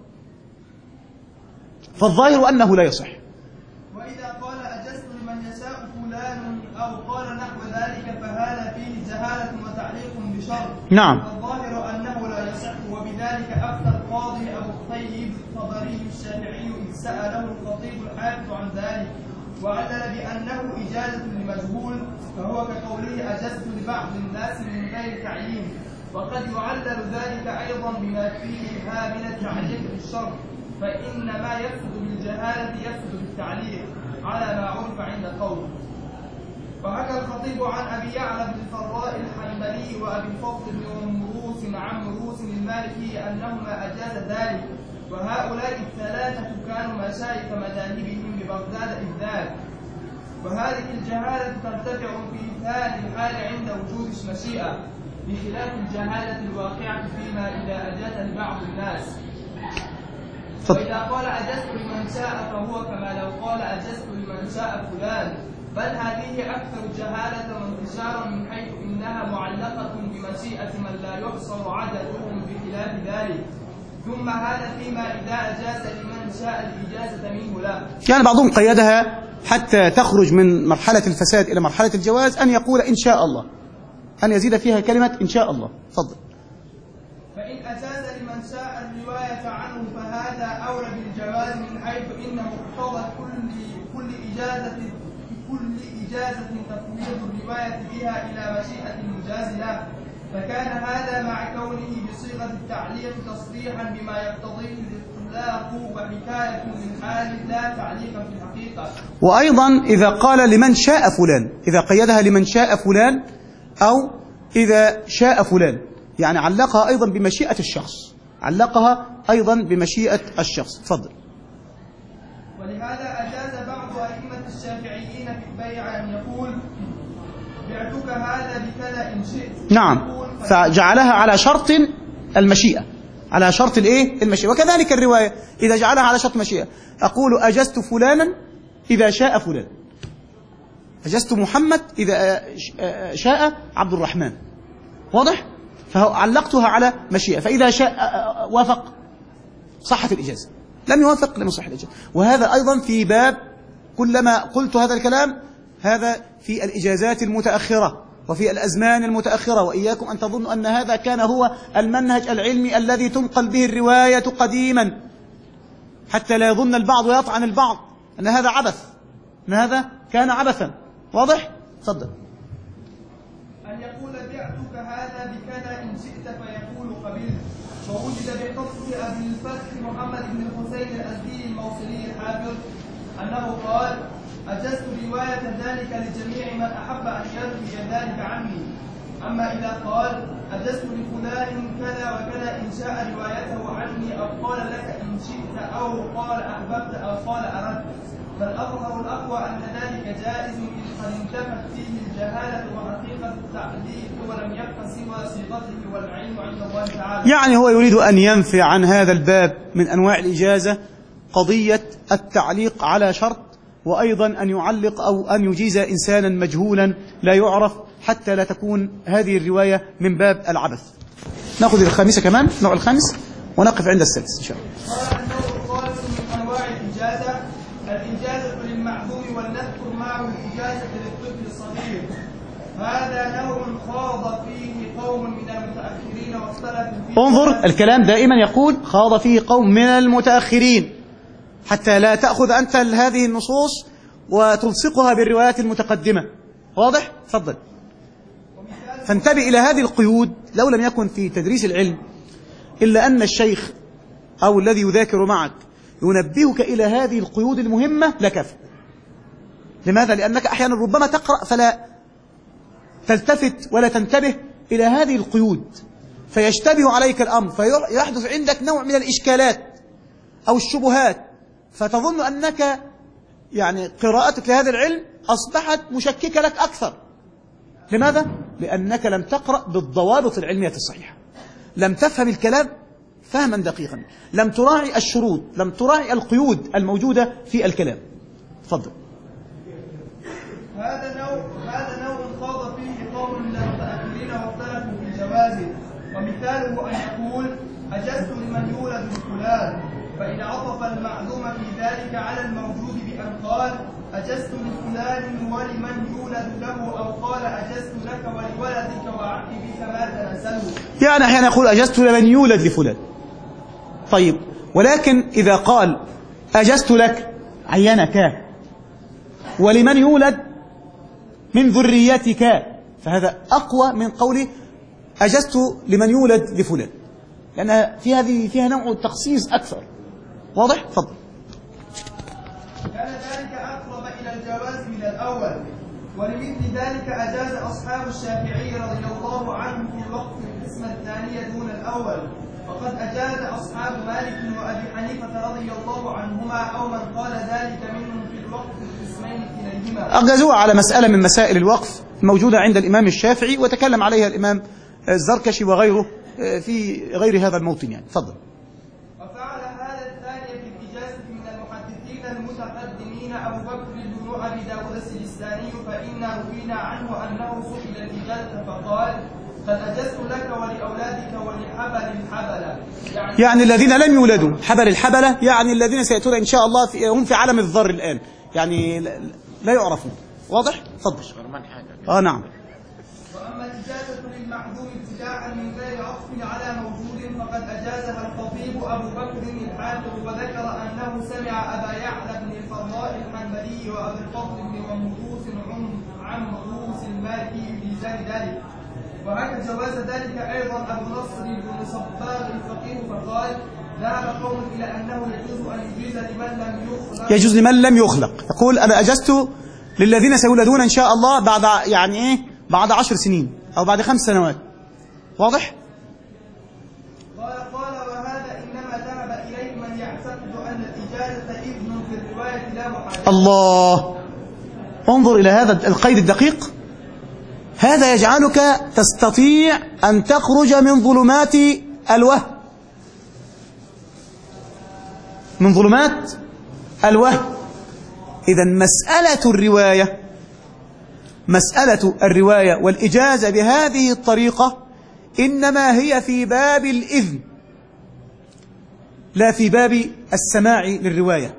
فالظاهر أنه لا يصح. وإذا قال أجزت لمن يشاء فلان أو قال نحو ذلك فهذا فيه جهالة وتعليق بشرط. نعم. الظاهر أنه لا يصح، وبذلك أفتى القاضي أبو الطيب الطبري الشافعي إذ سأله الخطيب الحافظ عن ذلك وعلل بأنه إجازة لمجهول، فهو كقوله أجزت لبعض الناس من غير تعيين، وقد يعلل ذلك أيضا بما فيها من التعليق بالشرط، فإن ما يفسد بالجهالة يفسد بالتعليق على ما عرف عند قوم. وحكى الخطيب عن أبي يعلى بن الفراء الحنبلي وأبي الفضل بن مروس عن مروس المالكي أنهما أجاز ذلك، وهؤلاء الثلاثة كانوا مشايخ مذاهبهم ببغداد إذ ذاك. وهذه الجهالة ترتفع في ثاني الحال عند وجود المشيئة، بخلاف الجهالة الواقعة فيما إذا أجاز لبعض الناس. وإذا قال أجزت لمن شاء فهو كما لو قال أجزت لمن شاء فلان، بل هذه أكثر جهالة وانتشارا من حيث إنها معلقة بمشيئة من لا يحصر عددهم بخلاف ذلك. ثم هذا فيما إذا أجاز لمن شاء الإجازة منه لا. يعني بعضهم قيدها حتى تخرج من مرحلة الفساد إلى مرحلة الجواز أن يقول إن شاء الله، أن يزيد فيها كلمة إن شاء الله. تفضل. فإن أجاز لمن شاء الرواية عنه فهذا أولى بالجواز من حيث إن مقتضى كل كل إجازة كل إجازة تفويض الرواية بها إلى مشيئة المجاز له، فكان هذا مع كونه بصيغة التعليق تصريحا بما يقتضيه الاطلاق وحكاية من حال لا تعليقا في الحقيقة. وأيضا إذا قال لمن شاء فلان، إذا قيدها لمن شاء فلان أو إذا شاء فلان، يعني علقها أيضا بمشيئة الشخص، علقها أيضا بمشيئة الشخص. تفضل. ولهذا أجاز بعض أئمة الشافعيين في البيع أن يقول بعتك هذا بكذا إن شئت. نعم، فجعلها على شرط المشيئة، على شرط الايه المشيئة. وكذلك الرواية إذا جعلها على شرط المشيئة، أقول أجزت فلانا إذا شاء فلان، أجزت محمد إذا شاء عبد الرحمن. واضح؟ فعلقتها على مشيئة، فإذا شاء وافق صحت الإجازة، لم يوافق لم يصح الإجازة. وهذا أيضا في باب، كلما قلت هذا الكلام هذا في الإجازات المتأخرة وفي الأزمان المتأخرة، وإياكم أن تظنوا أن هذا كان هو المنهج العلمي الذي تنقل به الرواية قديما، حتى لا يظن البعض ويطعن البعض أن هذا عبث، أن هذا كان عبثا. واضح؟ تفضل. أن يقول بعتك هذا بكذا إن شئت فيقول قبلت. ووجد بحفظ أبي الفتح محمد بن الحسين الأزدي الموصلي الحافظ أنه قال: أجزت رواية ذلك لجميع من أحب أن يروي ذلك عني. أما إذا قال أجزت لفلان كذا وكذا إن شاء روايته عني، أو قال لك إن شئت، أو قال أحببت، أو قال أردت، فالأظهر الأقوى أن ذلك جائز إن قد انتفت فيه الجهالة وحقيقة التعليق ولم يبق سوى صيغته، والعلم عند الله تعالى. يعني هو يريد أن ينفي عن هذا الباب من أنواع الإجازة قضية التعليق على شرط، وأيضا أن يعلق أو أن يجيز إنسانا مجهولا لا يعرف، حتى لا تكون هذه الرواية من باب العبث. نأخذ الخامسة كمان، النوع الخامس، ونقف عند السادس إن شاء الله. قال النوع الخامس من أنواع الإجازة الإجازة للمعدوم، ولنذكر معه الإجازة للطفل الصغير. هذا نوع خاض فيه قوم من المتأخرين واختلفوا فيه. انظر الكلام دائما يقول خاض فيه قوم من المتأخرين، حتى لا تأخذ أنت هذه النصوص وتلصقها بالروايات المتقدمة. واضح؟ تفضل. فانتبه إلى هذه القيود، لو لم يكن في تدريس العلم إلا أن الشيخ أو الذي يذاكر معك ينبهك إلى هذه القيود المهمة لكفى. لماذا؟ لأنك أحيانا ربما تقرأ فلا تلتفت ولا تنتبه إلى هذه القيود، فيشتبه عليك الأمر، فيحدث عندك نوع من الإشكالات أو الشبهات، فتظن أنك يعني قراءتك لهذا العلم أصبحت مشككة لك أكثر. لماذا؟ لأنك لم تقرأ بالضوابط العلمية الصحيحة، لم تفهم الكلام فهما دقيقا، لم تراعي الشروط، لم تراعي القيود الموجودة في الكلام. تفضل. هذا نوع هذا نوع خاض فيه قوم من المتأخرين واختلفوا في جوازه، ومثاله أن يقول أجزت لمن يولد لفلان، فإن عطف المعلوم في ذلك على الموجود بأن قال أجزت لفلان ولمن يولد له، أو قال أجزت لك ولولدك وعقبك ما تنزلوا. يعني أحيانا يقول أجزت لمن يولد لفلان، طيب، ولكن إذا قال أجزت لك عينك ولمن يولد من ذريتك، فهذا أقوى من قول أجزت لمن يولد لفلان، لأن في هذه فيها نوع تخصيص أكثر. واضح؟ تفضل. كان ذلك أقرب إلى الجواز من الأول، ولمثل ذلك أجاز أصحاب الشافعي رضي الله عنه في الوقت القسمة الثانية دون الأول، وقد أجاز أصحاب مالك وأبي حنيفة رضي الله عنهما أو من قال ذلك منهم في الوقت القسمين كليهما. أجازوها على مسألة من مسائل الوقف موجودة عند الإمام الشافعي، وتكلم عليها الإمام الزركشي وغيره في غير هذا الموطن. يعني تفضل. وفعل هذا الثاني في الإجازة من المحدثين المتقدمين أبو بكر بن أبي داود السجستاني، فإنا روينا عنه أنه سئل الإجازة فقال قد أجزت لك ولأولادك ولحبل الحبلة، يعني, يعني الذين لم يولدوا، حبل الحبلة يعني الذين سيأتون إن شاء الله في هم في عالم الذر الآن، يعني لا يعرفون. واضح؟ تفضل. آه نعم. وأما الإجازة للمعدوم ابتداء من غير عطف على موجود فقد أجازها الخطيب أبو بكر الحافظ، وذكر أنه سمع أبا يعلى بن الفراء الحنبلي وأبي الفضل بن غمروس عمروس المالكي بإيجاد ذلك، وهكذا جواز ذلك أيضا أبو نصر بن صباغ الفقيه، فقال ذهب قوم إلى أنه يجوز أن يجيز لمن لم يخلق يجوز لمن لم يخلق يقول أنا أجزت للذين سيولدون إن شاء الله بعد يعني إيه بعد عشر سنين أو بعد خمس سنوات. واضح؟ قال قال وهذا إنما ذهب إليه من يعتقد أن الإجازة إذن في الرواية لا محالة. الله، انظر إلى هذا القيد الدقيق، هذا يجعلك تستطيع أن تخرج من ظلمات الوهم، من ظلمات الوهم. إذا مسألة الرواية مسألة الرواية والإجازة بهذه الطريقة إنما هي في باب الإذن لا في باب السماع للرواية.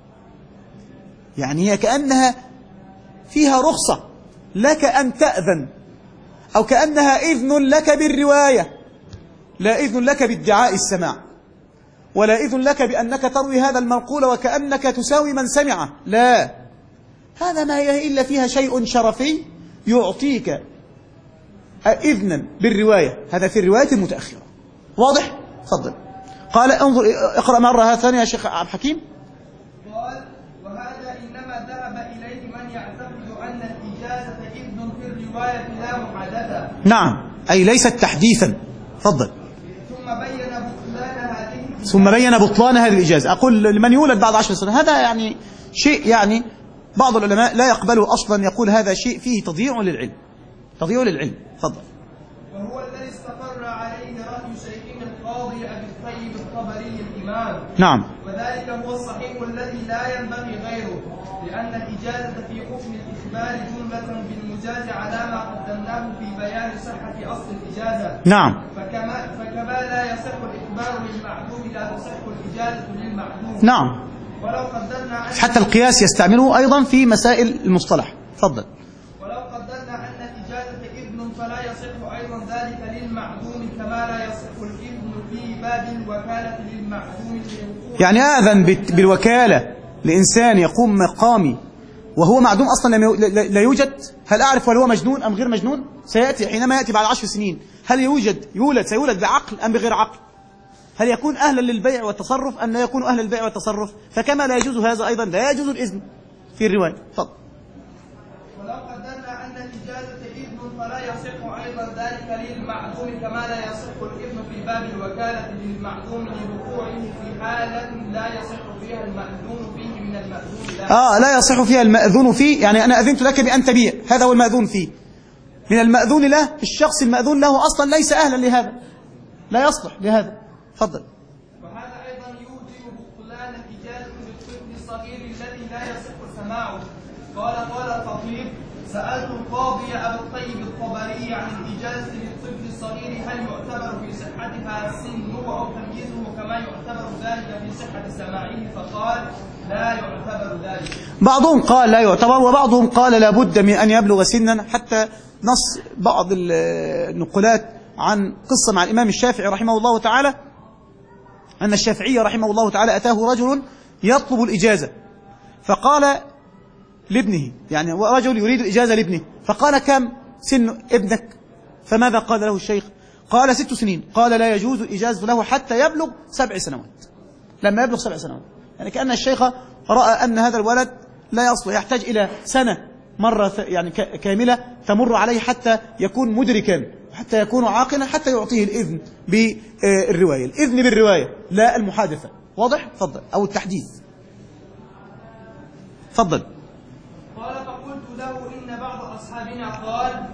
يعني هي كأنها فيها رخصة لك أن تأذن، أو كأنها إذن لك بالرواية، لا إذن لك بادعاء السماع، ولا إذن لك بأنك تروي هذا المنقول وكأنك تساوي من سمعه، لا، هذا ما هي إلا فيها شيء شرفي يعطيك إذنا بالرواية، هذا في الرواية المتأخرة. واضح؟ تفضل. قال انظر اقرأ مرة ثانية يا شيخ عبد الحكيم. قال وهذا إنما ذهب إليه من يعتقد أن الإجازة إذن في الرواية لا محادثة. نعم، أي ليست تحديثا. تفضل. ثم بين بطلان هذه ثم بين بطلان هذه الإجازة. أقول لمن يولد بعد عشر سنة، هذا يعني شيء يعني بعض العلماء لا يقبله أصلا، يقول هذا شيء فيه تضييع للعلم، تضييع للعلم. تفضل. وهو الذي استقر عليه رأي شيخنا القاضي أبي الطيب الطبري الإمام. نعم. وذلك هو الصحيح الذي لا ينبغي غيره، لأن الإجازة في حكم الإخبار جملة بالمجاز على ما قدمناه في بيان صحة أصل الإجازة. نعم. فكما, فكما لا يصح الإخبار للمعدوم لا تصح الإجازة للمعدوم. نعم. ولو قدرنا حتى القياس يستعمله أيضا في مسائل المصطلح. تفضل. ولو قدرنا أن الإجازة إذن فلا يصح أيضا ذلك للمعدوم كما لا يصح الإذن في باب الوكالة للمعدوم. يعني آذن بالوكالة لإنسان يقوم مقامي وهو معدوم أصلا لا يوجد، هل أعرف هل هو مجنون أم غير مجنون؟ سيأتي حينما يأتي بعد عشر سنين، هل يوجد يولد سيولد بعقل أم بغير عقل؟ هل يكون أهلا للبيع والتصرف أم لا يكون أهلا للبيع والتصرف؟ فكما لا يجوز هذا أيضا لا يجوز الإذن في الرواية. تفضل. ولو قدرنا أن الإجازة إذن فلا يصح أيضا ذلك للمعدوم كما لا يصح الإذن في باب الوكالة للمعدوم لوقوعه في حالة لا يصح فيها المأذون فيه من المأذون له. آه لا يصح فيها المأذون فيه، يعني أنا أذنت لك بأن تبيع، هذا هو المأذون فيه. من المأذون له، الشخص المأذون له أصلا ليس أهلا لهذا، لا يصلح لهذا. تفضل. وهذا أيضا يوجب بطلان إجازة للطفل الصغير الذي لا يصح سماعه. قال قال الخطيب: سألت القاضي أبا الطيب الطبري عن الإجازة للطفل الصغير هل يعتبر في صحتها سنه أو تمييزه كما يعتبر ذلك في صحة سماعه؟ فقال: لا يعتبر ذلك. بعضهم قال لا يعتبر، وبعضهم قال لا بد من أن يبلغ سنا، حتى نص بعض النقلات عن قصة مع الإمام الشافعي رحمه الله تعالى أن الشافعي رحمه الله تعالى أتاه رجل يطلب الإجازة، فقال لابنه، يعني رجل يريد الإجازة لابنه، فقال: كم سن ابنك؟ فماذا قال له الشيخ؟ قال: ست سنين. قال: لا يجوز الإجازة له حتى يبلغ سبع سنوات. لما يبلغ سبع سنوات، يعني كأن الشيخ رأى أن هذا الولد لا يصلح، يحتاج إلى سنة مرة يعني كاملة تمر عليه حتى يكون مدركا، حتى يكون عاقلا، حتى يعطيه الإذن بالرواية، الإذن بالرواية لا المحادثة. واضح؟ تفضل. أو التحديث. تفضل. قال: فقلت له إن بعض أصحابنا قال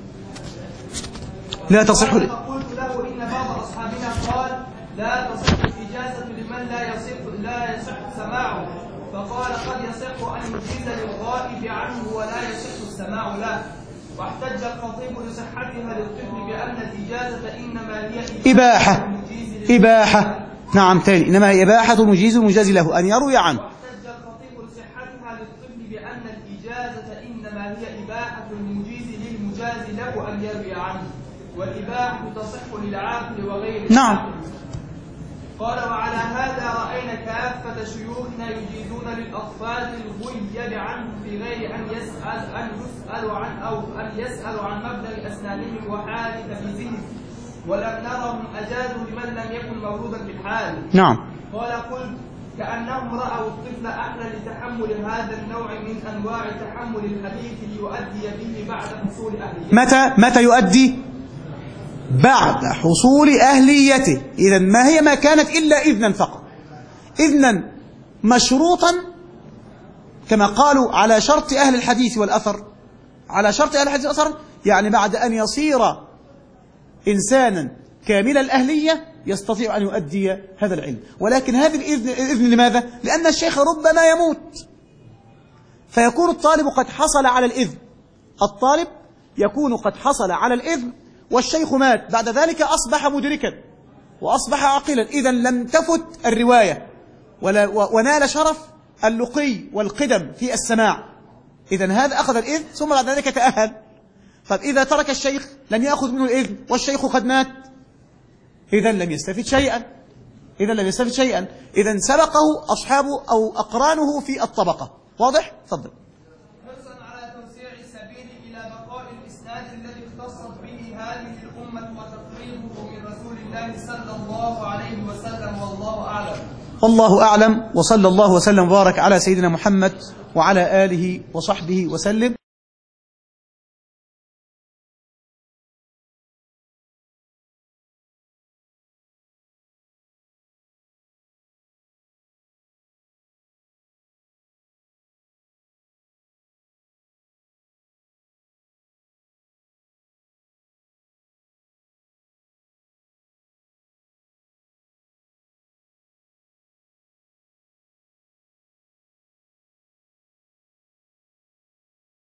لا تصح. فقلت له إن بعض أصحابنا قال لا تصح الإجازة لمن لا يصح لا يصح سماعه. فقال: قد يصح أن يجيز للغائب عنه ولا يصح السماع له. واحتج الخطيب لصحتها للطفل بأن الإجازة إنما هي إباحة إباحة نعم تاني إنما هي إباحة المجيز المجاز له أن يروي عنه. واحتج الخطيب لصحتها للطفل بأن الإجازة إنما هي إباحة المجيز للمجاز له أن يروي عنه، والإباحة تصح للعاقل وغيره. نعم. قال: وعلى هذا رأينا كافة شيوخنا يجيزون للأطفال الغيب عنه في غير أن يسأل أن يسأل عن أو أن يسأل عن مبلغ أسنانهم وحال تمييزهم، ولم نرهم أجازوا لمن لم يكن مولودا في الحال. نعم. قال: قلت: كأنهم رأوا الطفل أهلا لتحمل هذا النوع من أنواع تحمل الحديث ليؤدي به بعد حصول أهليته. متى متى يؤدي؟ بعد حصول أهليته. إذن ما هي ما كانت إلا إذنا فقط، إذنا مشروطا كما قالوا على شرط أهل الحديث والأثر، على شرط أهل الحديث والأثر، يعني بعد أن يصير إنسانا كامل الأهلية يستطيع أن يؤدي هذا العلم. ولكن هذا الإذن, الإذن لماذا؟ لأن الشيخ ربما يموت، فيكون الطالب قد حصل على الإذن، الطالب يكون قد حصل على الإذن والشيخ مات بعد ذلك أصبح مدركا وأصبح عاقلا، إذا لم تفت الرواية ولا ونال شرف اللقي والقدم في السماع، إذا هذا أخذ الإذن ثم بعد ذلك تأهل. طب إذا ترك الشيخ لم يأخذ منه الإذن والشيخ قد مات، إذا لم يستفد شيئا، إذا لم يستفد شيئا، إذا سبقه أصحابه أو أقرانه في الطبقة. واضح؟ تفضل. حرصا على توسيع السبيل إلى بقاء الإسناد الذي اختصت به هذه الأمة وتقريبه من رسول الله صلى الله عليه وسلم، والله أعلم. والله أعلم، وصلى الله وسلم وبارك على سيدنا محمد وعلى آله وصحبه وسلم.